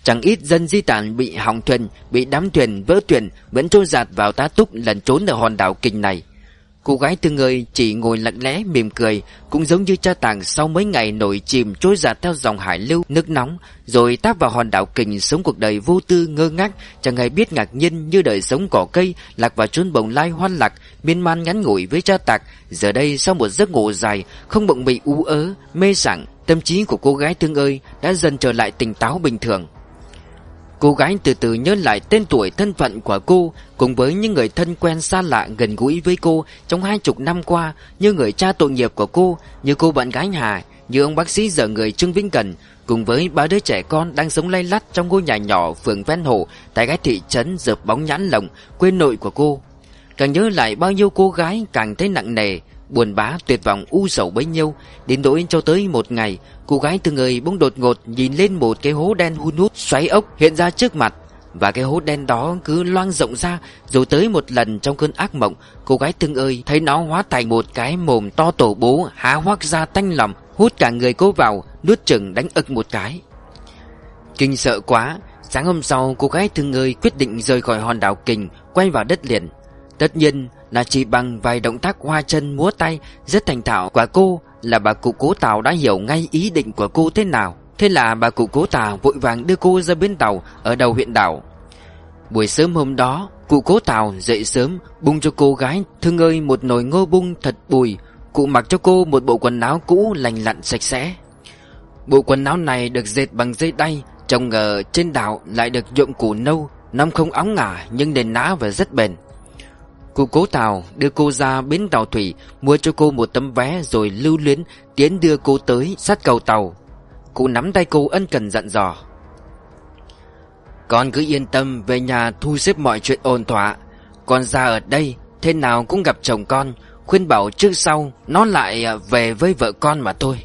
Chẳng ít dân di tản bị hỏng thuyền, bị đắm thuyền, vỡ thuyền, vẫn trôi dạt vào tá túc lẩn trốn ở hòn đảo Kình này. Cô gái Tương Ơi chỉ ngồi lặng lẽ mỉm cười, cũng giống như cha Tàng sau mấy ngày nổi chìm trôi dạt theo dòng hải lưu nước nóng, rồi táp vào hòn đảo Kình sống cuộc đời vô tư ngơ ngác, chẳng hề biết ngạc nhiên như đời sống cỏ cây, lạc vào chốn bồng lai hoan lạc, miên man ngắn ngủi với cha Tạc. Giờ đây sau một giấc ngủ dài, không bận bị ú ớ, mê sảng, tâm trí của cô gái Tương Ơi đã dần trở lại tỉnh táo bình thường. Cô gái từ từ nhớ lại tên tuổi thân phận của cô, cùng với những người thân quen xa lạ gần gũi với cô trong hai chục năm qua, như người cha tội nghiệp của cô, như cô bạn gái Hà, như ông bác sĩ dở người Trương Vĩnh Cần, cùng với ba đứa trẻ con đang sống lay lắt trong ngôi nhà nhỏ phường ven hồ tại cái thị trấn Dợp Bóng Nhãn Lồng, quê nội của cô. Càng nhớ lại bao nhiêu cô gái càng thấy nặng nề, buồn bã, tuyệt vọng, u sầu bấy nhiêu. Đến nỗi cho tới một ngày, cô gái Tương Ơi bỗng đột ngột nhìn lên một cái hố đen hun hút xoáy ốc hiện ra trước mặt, và cái hố đen đó cứ loang rộng ra. Rồi tới một lần trong cơn ác mộng, cô gái Tương Ơi thấy nó hóa thành một cái mồm to tổ bố, há hoác ra tanh lòng, hút cả người cô vào, nuốt chửng đánh ực một cái. Kinh sợ quá, sáng hôm sau cô gái Tương Ơi quyết định rời khỏi hòn đảo Kình, quay vào đất liền. Tất nhiên là chỉ bằng vài động tác hoa chân múa tay rất thành thạo của cô là bà cụ Cố Tào đã hiểu ngay ý định của cô thế nào. Thế là bà cụ Cố Tào vội vàng đưa cô ra bến tàu ở đầu huyện đảo. Buổi sớm hôm đó, cụ Cố Tào dậy sớm bung cho cô gái Tương Ơi một nồi ngô bung thật bùi. Cụ mặc cho cô một bộ quần áo cũ lành lặn sạch sẽ. Bộ quần áo này được dệt bằng dây đay, trồng ở trên đảo lại được nhuộm củ nâu, năm không óng ngả nhưng nền nã và rất bền. Cụ Cố Tào đưa cô ra bến tàu thủy, mua cho cô một tấm vé rồi lưu luyến tiến đưa cô tới sát cầu tàu. Cụ nắm tay cô ân cần dặn dò: "Con cứ yên tâm về nhà thu xếp mọi chuyện ổn thỏa. Con ra ở đây thế nào cũng gặp chồng con, khuyên bảo trước sau nó lại về với vợ con mà thôi."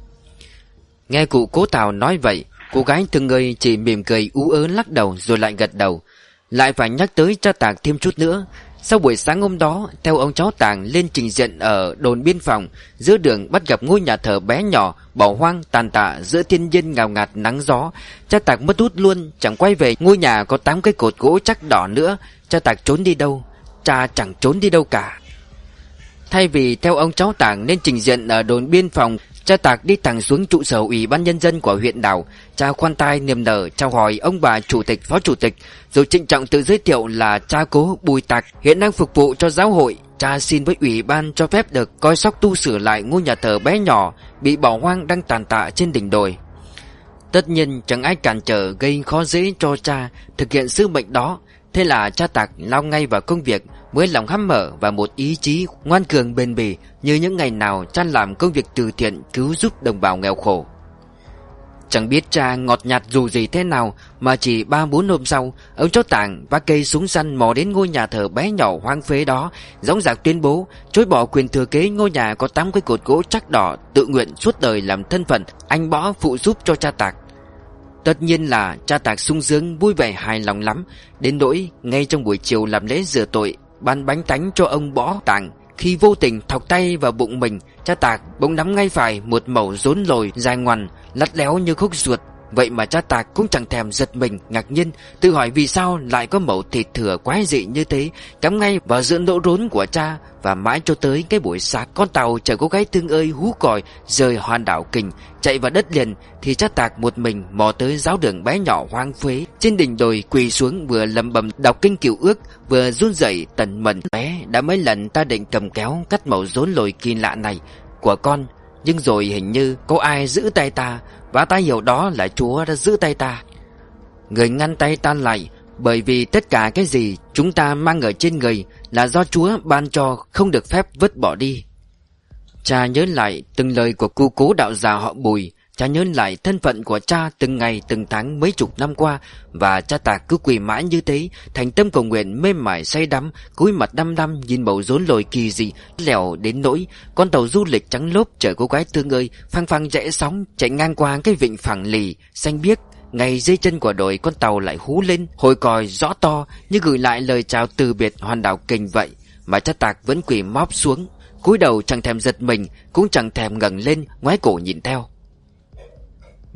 Nghe cụ Cố Tào nói vậy, cô gái Tương Ơi chỉ mỉm cười ú ớ lắc đầu rồi lại gật đầu. Lại phải nhắc tới cha Tạc thêm chút nữa. Sau buổi sáng hôm đó, theo ông cháu Tàng lên trình diện ở đồn biên phòng, giữa đường bắt gặp ngôi nhà thờ bé nhỏ bỏ hoang tàn tạ giữa thiên nhiên ngào ngạt nắng gió. Cha Tạc mất hút luôn, chẳng quay về. Ngôi nhà có tám cái cột gỗ chắc đỏ nữa. Cha Tạc trốn đi đâu? Cha chẳng trốn đi đâu cả. Thay vì theo ông cháu Tàng lên trình diện ở đồn biên phòng, cha Tạc đi thẳng xuống trụ sở ủy ban nhân dân của huyện đảo. Cha khoan tai niềm nở chào hỏi ông bà chủ tịch, phó chủ tịch, rồi trịnh trọng tự giới thiệu là cha Cố Bùi Tạc, hiện đang phục vụ cho giáo hội. Cha xin với ủy ban cho phép được coi sóc tu sửa lại ngôi nhà thờ bé nhỏ bị bỏ hoang đang tàn tạ trên đỉnh đồi. Tất nhiên chẳng ai cản trở gây khó dễ cho cha thực hiện sứ mệnh đó. Thế là cha Tạc lao ngay vào công việc, với lòng hăm mở và một ý chí ngoan cường bền bỉ như những ngày nào cha làm công việc từ thiện cứu giúp đồng bào nghèo khổ. Chẳng biết cha ngọt nhạt dù gì thế nào mà chỉ ba bốn hôm sau, ông cháu Tàng vác cây súng săn mò đến ngôi nhà thờ bé nhỏ hoang phế đó, dõng dạc tuyên bố chối bỏ quyền thừa kế ngôi nhà có tám cái cột gỗ chắc đỏ, tự nguyện suốt đời làm thân phận anh bõ phụ giúp cho cha Tạc. Tất nhiên là cha Tạc sung sướng vui vẻ hài lòng lắm, đến nỗi ngay trong buổi chiều làm lễ rửa tội ban bánh tánh cho ông bõ Tàng, khi vô tình thọc tay vào bụng mình, cha Tạc bỗng nắm ngay phải một mẩu rốn lồi dài ngoằn lắt léo như khúc ruột. Vậy mà cha Tạc cũng chẳng thèm giật mình ngạc nhiên, tự hỏi vì sao lại có mẩu thịt thừa quái dị như thế cắm ngay vào giữa lỗ rốn của cha. Và mãi cho tới cái buổi sáng, con tàu chở cô gái Tương Ơi hú còi rời hòn đảo Kình chạy vào đất liền, thì cha Tạc một mình mò tới giáo đường bé nhỏ hoang phế trên đỉnh đồi, quỳ xuống vừa lẩm bẩm đọc kinh cựu ước vừa run rẩy tần mẩn. Bé đã mấy lần ta định cầm kéo cắt mẩu rốn lồi kỳ lạ này của con, nhưng rồi hình như có ai giữ tay ta, và ta hiểu đó là Chúa đã giữ tay ta. Người ngăn tay ta lại, bởi vì tất cả cái gì chúng ta mang ở trên người là do Chúa ban cho, không được phép vứt bỏ đi. Cha nhớ lại từng lời của cô cố đạo già họ Bùi. Cha nhớ lại thân phận của cha từng ngày từng tháng mấy chục năm qua. Và cha Tạc cứ quỳ mãi như thế, thành tâm cầu nguyện mê mải say đắm, cúi mặt đăm đăm nhìn bầu rốn lồi kỳ dị lẻo đến nỗi con tàu du lịch trắng lốp chở cô gái Tương Ơi phăng phăng rẽ sóng chạy ngang qua cái vịnh phẳng lì xanh biếc. Ngay dưới chân của đội, con tàu lại hú lên hồi còi rõ to như gửi lại lời chào từ biệt hòn đảo Kình vậy. Mà cha Tạc vẫn quỳ móp xuống, cúi đầu chẳng thèm giật mình, cũng chẳng thèm ngẩng lên ngoái cổ nhìn theo.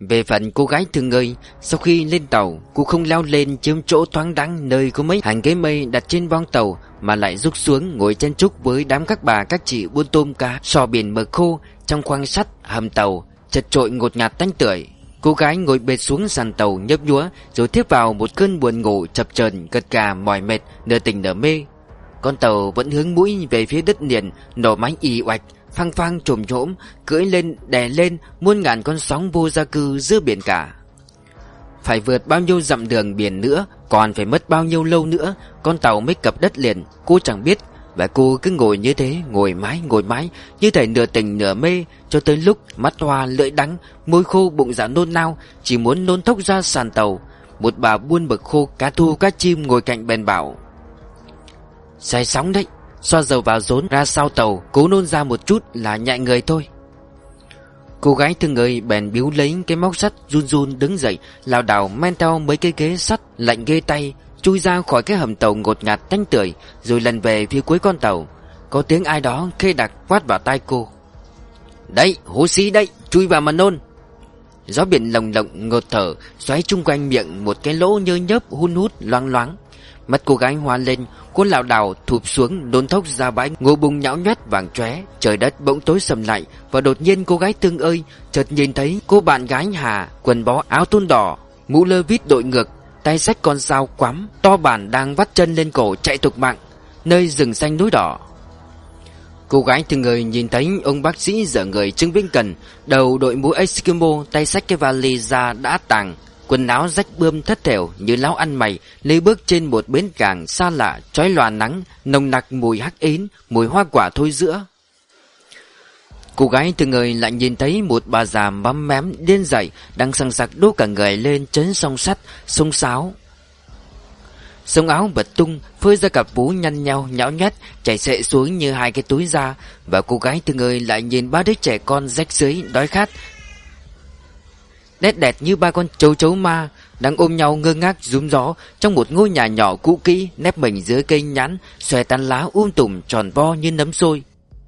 Về phần cô gái thương ơi, sau khi lên tàu, cô không leo lên chiếm chỗ thoáng đãng nơi có mấy hàng ghế mây đặt trên boong tàu, mà lại rúc xuống ngồi chen chúc với đám các bà các chị buôn tôm cá, sò biển mực khô trong khoang sắt hầm tàu, chật chội ngột ngạt tanh tưởi. Cô gái ngồi bệt xuống sàn tàu nhấp nhúa, rồi tiếp vào một cơn buồn ngủ chập chờn, gật gà mỏi mệt, nửa tỉnh nửa mê. Con tàu vẫn hướng mũi về phía đất liền, nổ máy ì oạch, phang phang trồm trỗm, cưỡi lên đè lên muôn ngàn con sóng vô gia cư giữa biển cả. Phải vượt bao nhiêu dặm đường biển nữa, còn phải mất bao nhiêu lâu nữa con tàu mới cập đất liền, cô chẳng biết. Và cô cứ ngồi như thế, ngồi mãi ngồi mãi, như thể nửa tỉnh nửa mê, cho tới lúc mắt hoa lưỡi đắng, môi khô bụng dạ nôn nao, chỉ muốn nôn thốc ra sàn tàu. Một bà buôn mực khô cá thu cá chim ngồi cạnh bèn bảo: "Say sóng đấy, xoa dầu vào rốn ra sau tàu, cố nôn ra một chút là nhạy người thôi." Cô gái thương người bèn biếu lấy cái móc sắt, run run đứng dậy, lảo đảo men theo mấy cái ghế sắt lạnh ghê tay, chui ra khỏi cái hầm tàu ngột ngạt tanh tưởi, rồi lần về phía cuối con tàu. Có tiếng ai đó khê đặc quát vào tai cô: "Đấy, hố xí đấy, chui vào mà nôn." Gió biển lồng lộng ngột thở, xoáy chung quanh miệng một cái lỗ nhơ nhớp hun hút loáng loáng. Mắt cô gái hoa lên, cô lảo đảo thụp xuống, nôn thốc ra bãi ngô bung nhão nhoét vàng chóe. Trời đất bỗng tối sầm lại, và đột nhiên cô gái thương ơi chợt nhìn thấy cô bạn gái Hà, quần bó áo thun đỏ, mũ lơ vít đội ngược, tay xách con dao quắm to bản đang vắt chân lên cổ chạy thục mạng nơi rừng xanh núi đỏ. Cô gái thương người nhìn thấy ông bác sĩ dở người Trương Vĩnh Cần, đầu đội mũ Eskimo, tay xách cái vali da đã tàng, quần áo rách bươm thất thểu như láo ăn mày, lê bước trên một bến cảng xa lạ, chói lòa nắng, nồng nặc mùi hắc ến, mùi hoa quả thôi giữa. Cô gái thương người lại nhìn thấy một bà già mắm mém điên dậy, đang sằng sặc đốt cả người lên chấn song sắt, sông sáo. Sông áo bật tung, phơi ra cặp vú nhăn nhau nhão nhét, chảy xệ xuống như hai cái túi da. Và cô gái thương người lại nhìn ba đứa trẻ con rách rưới đói khát, nét đẹp như ba con trâu chấu ma, đang ôm nhau ngơ ngác rúm gió trong một ngôi nhà nhỏ cũ kỹ, nép mình dưới cây nhãn, xòe tán lá um tùm tròn vo như nấm xôi.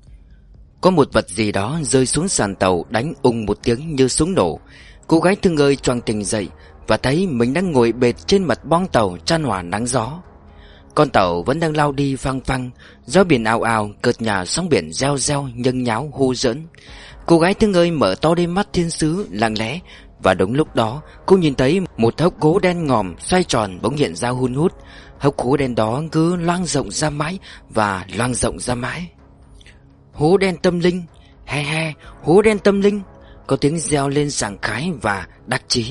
Có một vật gì đó rơi xuống sàn tàu, đánh ùng một tiếng như súng nổ. Cô gái thương ơi choàng tỉnh dậy và thấy mình đang ngồi bệt trên mặt boong tàu chan hòa nắng gió. Con tàu vẫn đang lao đi phăng phăng, gió biển ào ào, cợt nhà sóng biển reo reo nhâng nháo hô dỡn. Cô gái thương ơi mở to đôi mắt thiên sứ lặng lẽ, và đúng lúc đó cô nhìn thấy một hốc gỗ đen ngòm xoay tròn bỗng hiện ra hun hút. Hốc gỗ đen đó cứ loang rộng ra mãi và loang rộng ra mãi. Hố đen tâm linh, he he, hố đen tâm linh. Có tiếng reo lên sảng khái và đắc chí.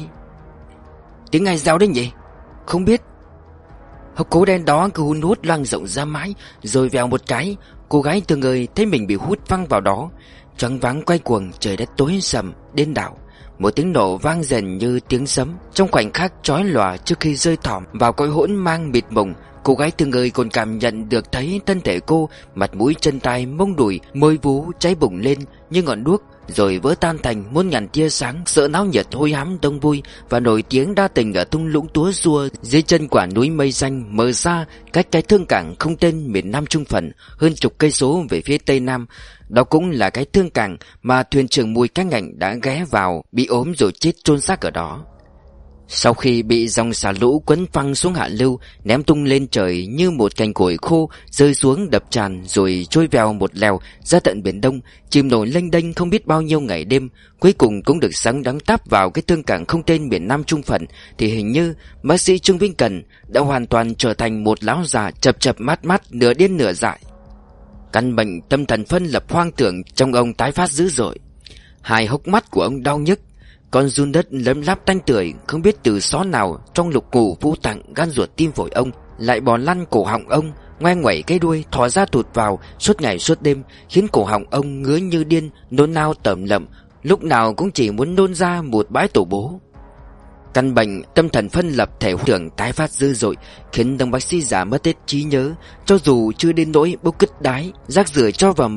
Tiếng ai reo đấy nhỉ? Không biết. Hốc gỗ đen đó cứ hun hút loang rộng ra mãi, rồi vèo một cái, cô gái thương người thấy mình bị hút văng vào đó. Choáng váng quay cuồng, trời đất tối sầm điên đảo. Một tiếng nổ vang dần như tiếng sấm, trong khoảnh khắc chói lòa trước khi rơi thỏm vào cõi hỗn mang mịt mùng. Cô gái thương ơi còn cảm nhận được thấy thân thể cô, mặt mũi chân tay mông đùi, môi vú cháy bùng lên như ngọn đuốc, rồi vỡ tan thành muôn ngàn tia sáng sợ náo nhiệt hôi hám đông vui, và nổi tiếng đa tình ở thung lũng Túa Xua dưới chân quả núi mây xanh mờ xa cách cái thương cảng không tên miền Nam Trung Phần hơn chục cây số về phía tây nam. Đó cũng là cái thương cảng mà thuyền trưởng Mùi Cá Ngạnh đã ghé vào, bị ốm rồi chết chôn xác ở đó. Sau khi bị dòng xả lũ quấn phăng xuống hạ lưu, ném tung lên trời như một cành củi khô, rơi xuống đập tràn rồi trôi vèo một lèo ra tận biển Đông, chìm nổi lênh đênh không biết bao nhiêu ngày đêm, cuối cùng cũng được sáng đắng táp vào cái thương cảng không tên miền Nam Trung Phần. Thì hình như bác sĩ Trương Vĩnh Cần đã hoàn toàn trở thành một lão già chập chập mát mát, nửa điên nửa dại. Căn bệnh tâm thần phân lập hoang tưởng trong ông tái phát dữ dội. Hai hốc mắt của ông đau nhức, con giun đất lấm láp tanh tưởi không biết từ xó nào trong lục ngủ vũ tạng gan ruột tim phổi ông lại bò lăn cổ họng ông, ngoe ngoẩy cái đuôi thò ra thụt vào suốt ngày suốt đêm, khiến cổ họng ông ngứa như điên, nôn nao tởm lợm, lúc nào cũng chỉ muốn nôn ra một bãi tổ bố. Căn bệnh tâm thần phân lập thể tưởng tái phát dữ dội khiến đồng bác sĩ già mất hết trí nhớ, cho dù chưa đến nỗi bốc cứt đái, rác rưởi cho vào mồm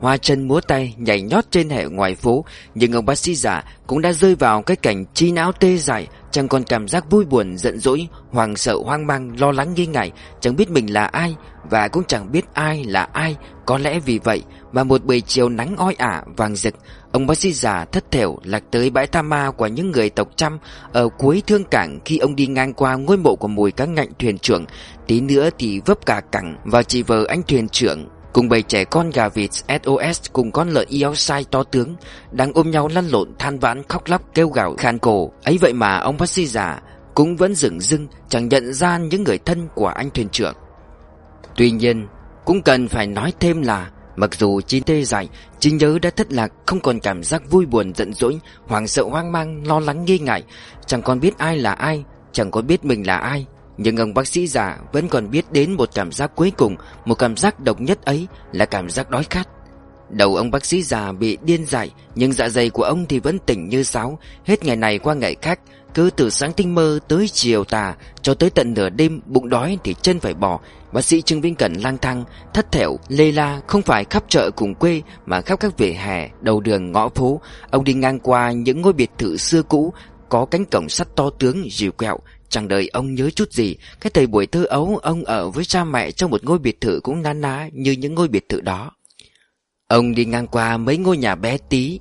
hoa chân múa tay nhảy nhót trên hệ ngoài phố. Nhưng ông bác sĩ già cũng đã rơi vào cái cảnh trí não tê dại, chẳng còn cảm giác vui buồn, giận dỗi, hoảng sợ, hoang mang, lo lắng nghi ngại, chẳng biết mình là ai và cũng chẳng biết ai là ai. Có lẽ vì vậy mà một buổi chiều nắng oi ả vàng rực, ông bác sĩ già thất thểu lạc tới bãi tha ma của những người tộc Chăm ở cuối Thương Cảng. Khi ông đi ngang qua ngôi mộ của Mùi Cá Ngạnh thuyền trưởng, tí nữa thì vấp cả cẳng và chị vợ anh thuyền trưởng cùng bầy trẻ con gà vịt ét o ét cùng con lợn eo sai to tướng đang ôm nhau lăn lộn, than vãn, khóc lóc, kêu gào khan cổ. Ấy vậy mà ông bác sĩ già cũng vẫn dửng dưng chẳng nhận ra những người thân của anh thuyền trưởng. Tuy nhiên cũng cần phải nói thêm là mặc dù trí tê dại, trí nhớ đã thất lạc, không còn cảm giác vui buồn, giận dỗi, hoảng sợ, hoang mang, lo lắng, nghi ngại, chẳng còn biết ai là ai, chẳng còn biết mình là ai, nhưng ông bác sĩ già vẫn còn biết đến một cảm giác cuối cùng, một cảm giác độc nhất ấy là cảm giác đói khát. Đầu ông bác sĩ già bị điên dại, nhưng dạ dày của ông thì vẫn tỉnh như sáo. Hết ngày này qua ngày khác, cứ từ sáng tinh mơ tới chiều tà, cho tới tận nửa đêm, bụng đói thì chân phải bò. Bác sĩ Trương Vĩnh Cẩn lang thang thất thểu lê la, không phải khắp chợ cùng quê mà khắp các vỉa hè, đầu đường, ngõ phố. Ông đi ngang qua những ngôi biệt thự xưa cũ có cánh cổng sắt to tướng rìu quẹo. Chẳng đời ông nhớ chút gì, cái thời buổi thơ ấu ông ở với cha mẹ trong một ngôi biệt thự cũng na ná như những ngôi biệt thự đó. Ông đi ngang qua mấy ngôi nhà bé tí,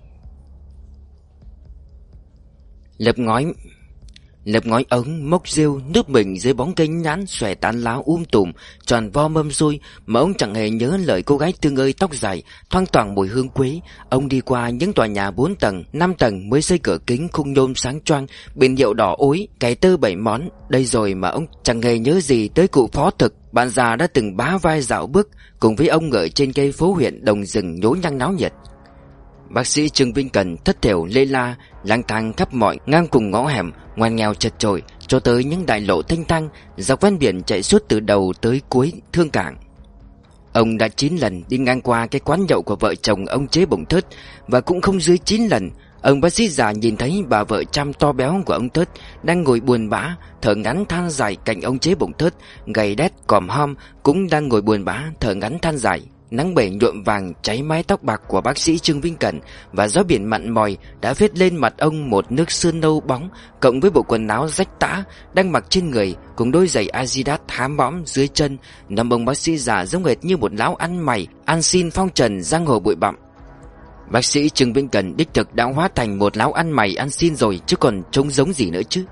lợp ngói lợp ngói ống, mốc rêu, núp mình dưới bóng cây nhãn xòe tán lá um tùm, tròn vo mâm xôi, mà ông chẳng hề nhớ lời cô gái tương ơi tóc dài, thoang thoảng mùi hương quế. Ông đi qua những tòa nhà bốn tầng, năm tầng mới xây cửa kính khung nhôm sáng choang, biển hiệu đỏ ối, cày tơ bảy món. Đây rồi mà ông chẳng hề nhớ gì tới cụ phó thực, bạn già đã từng bá vai dạo bước cùng với ông ở trên cây phố huyện đồng rừng nhố nhăng náo nhiệt. Bác sĩ Trương Vĩnh Cẩn thất thểu lê la, lang thang khắp mọi ngang cùng ngõ hẻm, ngoằn nghèo chật chội, cho tới những đại lộ thanh thang dọc ven biển chạy suốt từ đầu tới cuối Thương Cảng. Ông đã chín lần đi ngang qua cái quán nhậu của vợ chồng ông Chế Bổng Thớt, và cũng không dưới chín lần ông bác sĩ già nhìn thấy bà vợ Chăm to béo của ông Thớt đang ngồi buồn bã thở ngắn than dài cạnh ông Chế Bổng Thớt, gầy đét còm hom cũng đang ngồi buồn bã thở ngắn than dài. Nắng bể nhuộm vàng cháy mái tóc bạc của bác sĩ Trương Vĩnh Cẩn, và gió biển mặn mòi đã phết lên mặt ông một nước sơn nâu bóng, cộng với bộ quần áo rách tã đang mặc trên người cùng đôi giày Adidas hám bõm dưới chân. Nằm ông bác sĩ già giống hệt như một lão ăn mày ăn xin phong trần giang hồ bụi bặm. Bác sĩ Trương Vĩnh Cẩn đích thực đã hóa thành một lão ăn mày ăn xin rồi, chứ còn trông giống gì nữa chứ.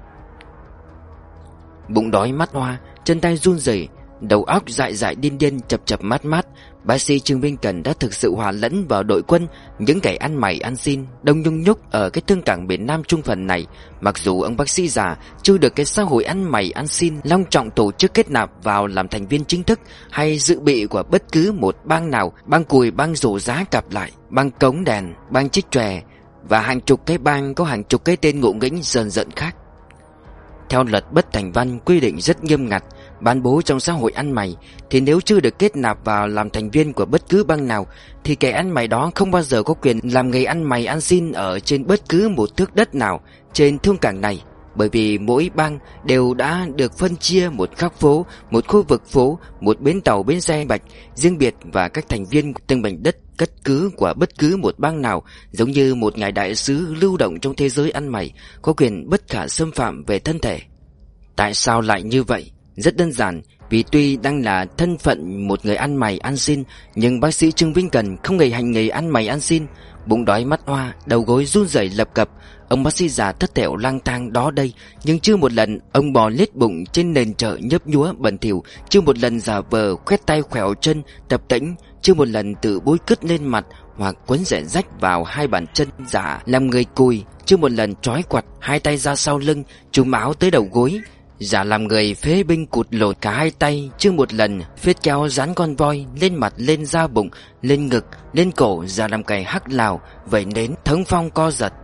Bụng đói, mắt hoa, chân tay run rẩy, đầu óc dại dại điên điên, chập chập mát mát, bác sĩ Trương Vĩnh Cẩn đã thực sự hòa lẫn vào đội quân những kẻ ăn mày ăn xin đông nhung nhúc ở cái Thương Cảng miền Nam trung phần này. Mặc dù ông bác sĩ già chưa được cái xã hội ăn mày ăn xin long trọng tổ chức kết nạp vào làm thành viên chính thức hay dự bị của bất cứ một bang nào, bang cùi, bang rổ giá cặp lại, bang cống đèn, bang chích chòe và hàng chục cái bang có hàng chục cái tên ngộ nghĩnh dần dần khác. Theo luật bất thành văn quy định rất nghiêm ngặt ban bố trong xã hội ăn mày, thì nếu chưa được kết nạp vào làm thành viên của bất cứ bang nào thì kẻ ăn mày đó không bao giờ có quyền làm nghề ăn mày ăn xin ở trên bất cứ một thước đất nào trên Thương Cảng này, bởi vì mỗi bang đều đã được phân chia một góc phố, một khu vực phố, một bến tàu, bến xe bạch riêng biệt, và các thành viên từng mảnh đất cất cứ của bất cứ một bang nào giống như một ngài đại sứ lưu động trong thế giới ăn mày, có quyền bất khả xâm phạm về thân thể. Tại sao lại như vậy? Rất đơn giản, vì tuy đang là thân phận một người ăn mày ăn xin, nhưng bác sĩ Trương Vĩnh Cẩn không hề hành nghề ăn mày ăn xin. Bụng đói, mắt hoa, đầu gối run rẩy lập cập, ông bác sĩ già thất thểu lang thang đó đây, nhưng chưa một lần ông bò lết bụng trên nền chợ nhấp nhúa bẩn thỉu, chưa một lần giả vờ khoét tay khuỷu chân tập tễnh, chưa một lần tự bôi cứt lên mặt hoặc quấn rẻ rách vào hai bàn chân giả làm người cùi, chưa một lần trói quặt hai tay ra sau lưng trùm áo tới đầu gối giả làm người phế binh cụt lột cả hai tay, chưa một lần phết kéo dán con voi lên mặt, lên da bụng, lên ngực, lên cổ giả làm cày hắc lào vẩy nến thống phong co giật.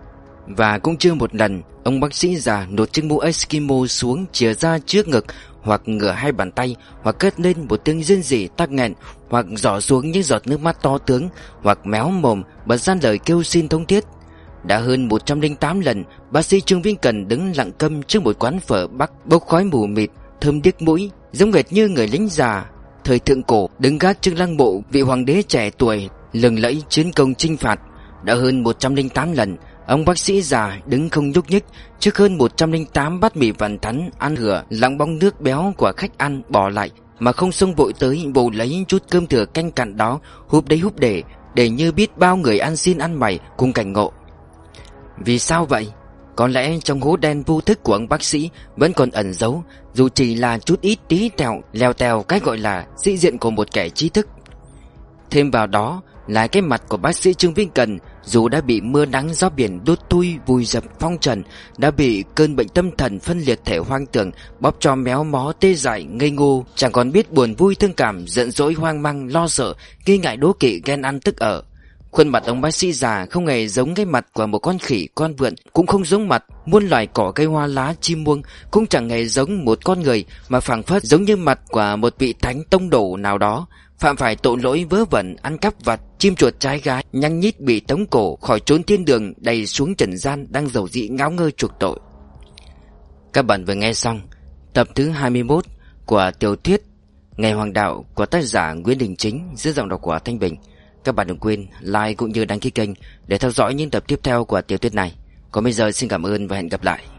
Và cũng chưa một lần ông bác sĩ già nột chiếc mũ Eskimo xuống chìa ra trước ngực, hoặc ngửa hai bàn tay, hoặc cất lên một tiếng rên rỉ tắc nghẹn, hoặc giỏ xuống những giọt nước mắt to tướng, hoặc méo mồm bật ra lời kêu xin thống thiết. Đã hơn một trăm lẻ tám lần bác sĩ Trương Vĩnh Cẩn đứng lặng câm trước một quán phở Bắc bốc khói mù mịt thơm điếc mũi, giống hệt như người lính già thời thượng cổ đứng gác trước lăng mộ vị hoàng đế trẻ tuổi Lừng lẫy chiến công chinh phạt. Đã hơn một trăm lẻ tám lần, ông bác sĩ già đứng không nhúc nhích trước hơn một trăm lẻ tám bát mì vằn thắn ăn thừa lắng bóng nước béo của khách ăn bỏ lại, mà không xông vội tới bầu lấy chút cơm thừa canh cặn đó húp đấy húp để, để như biết bao người ăn xin ăn mày cùng cảnh ngộ. Vì sao vậy? Có lẽ trong hố đen vô thức của ông bác sĩ vẫn còn ẩn giấu, dù chỉ là chút ít tí tẹo leo tèo cái gọi là sĩ diện của một kẻ trí thức. Thêm vào đó là cái mặt của bác sĩ Trương Vĩnh Cần, dù đã bị mưa nắng gió biển đốt thui vùi dập phong trần, đã bị cơn bệnh tâm thần phân liệt thể hoang tưởng bóp cho méo mó tê dại ngây ngô, chẳng còn biết buồn vui thương cảm, giận dỗi hoang mang lo sợ, nghi ngại đố kỵ ghen ăn tức ở. Khuôn mặt ông bác sĩ già không hề giống cái mặt của một con khỉ con vượn, cũng không giống mặt muôn loài cỏ cây hoa lá chim muông, cũng chẳng hề giống một con người, mà phảng phất giống như mặt của một vị thánh tông đồ nào đó phạm phải tội lỗi vớ vẩn ăn cắp vặt, chim chuột trái gái, nhăng nhít bị tống cổ khỏi chốn thiên đường đầy xuống trần gian, đang dầu dĩ ngáo ngơ chuộc tội. Các bạn vừa nghe xong tập thứ hai mươi mốt của tiểu thuyết Ngày Hoàng Đạo của tác giả Nguyễn Đình Chính dưới giọng đọc của Thanh Bình. Các bạn đừng quên like cũng như đăng ký kênh để theo dõi những tập tiếp theo của tiểu thuyết này. Còn bây giờ xin cảm ơn và hẹn gặp lại.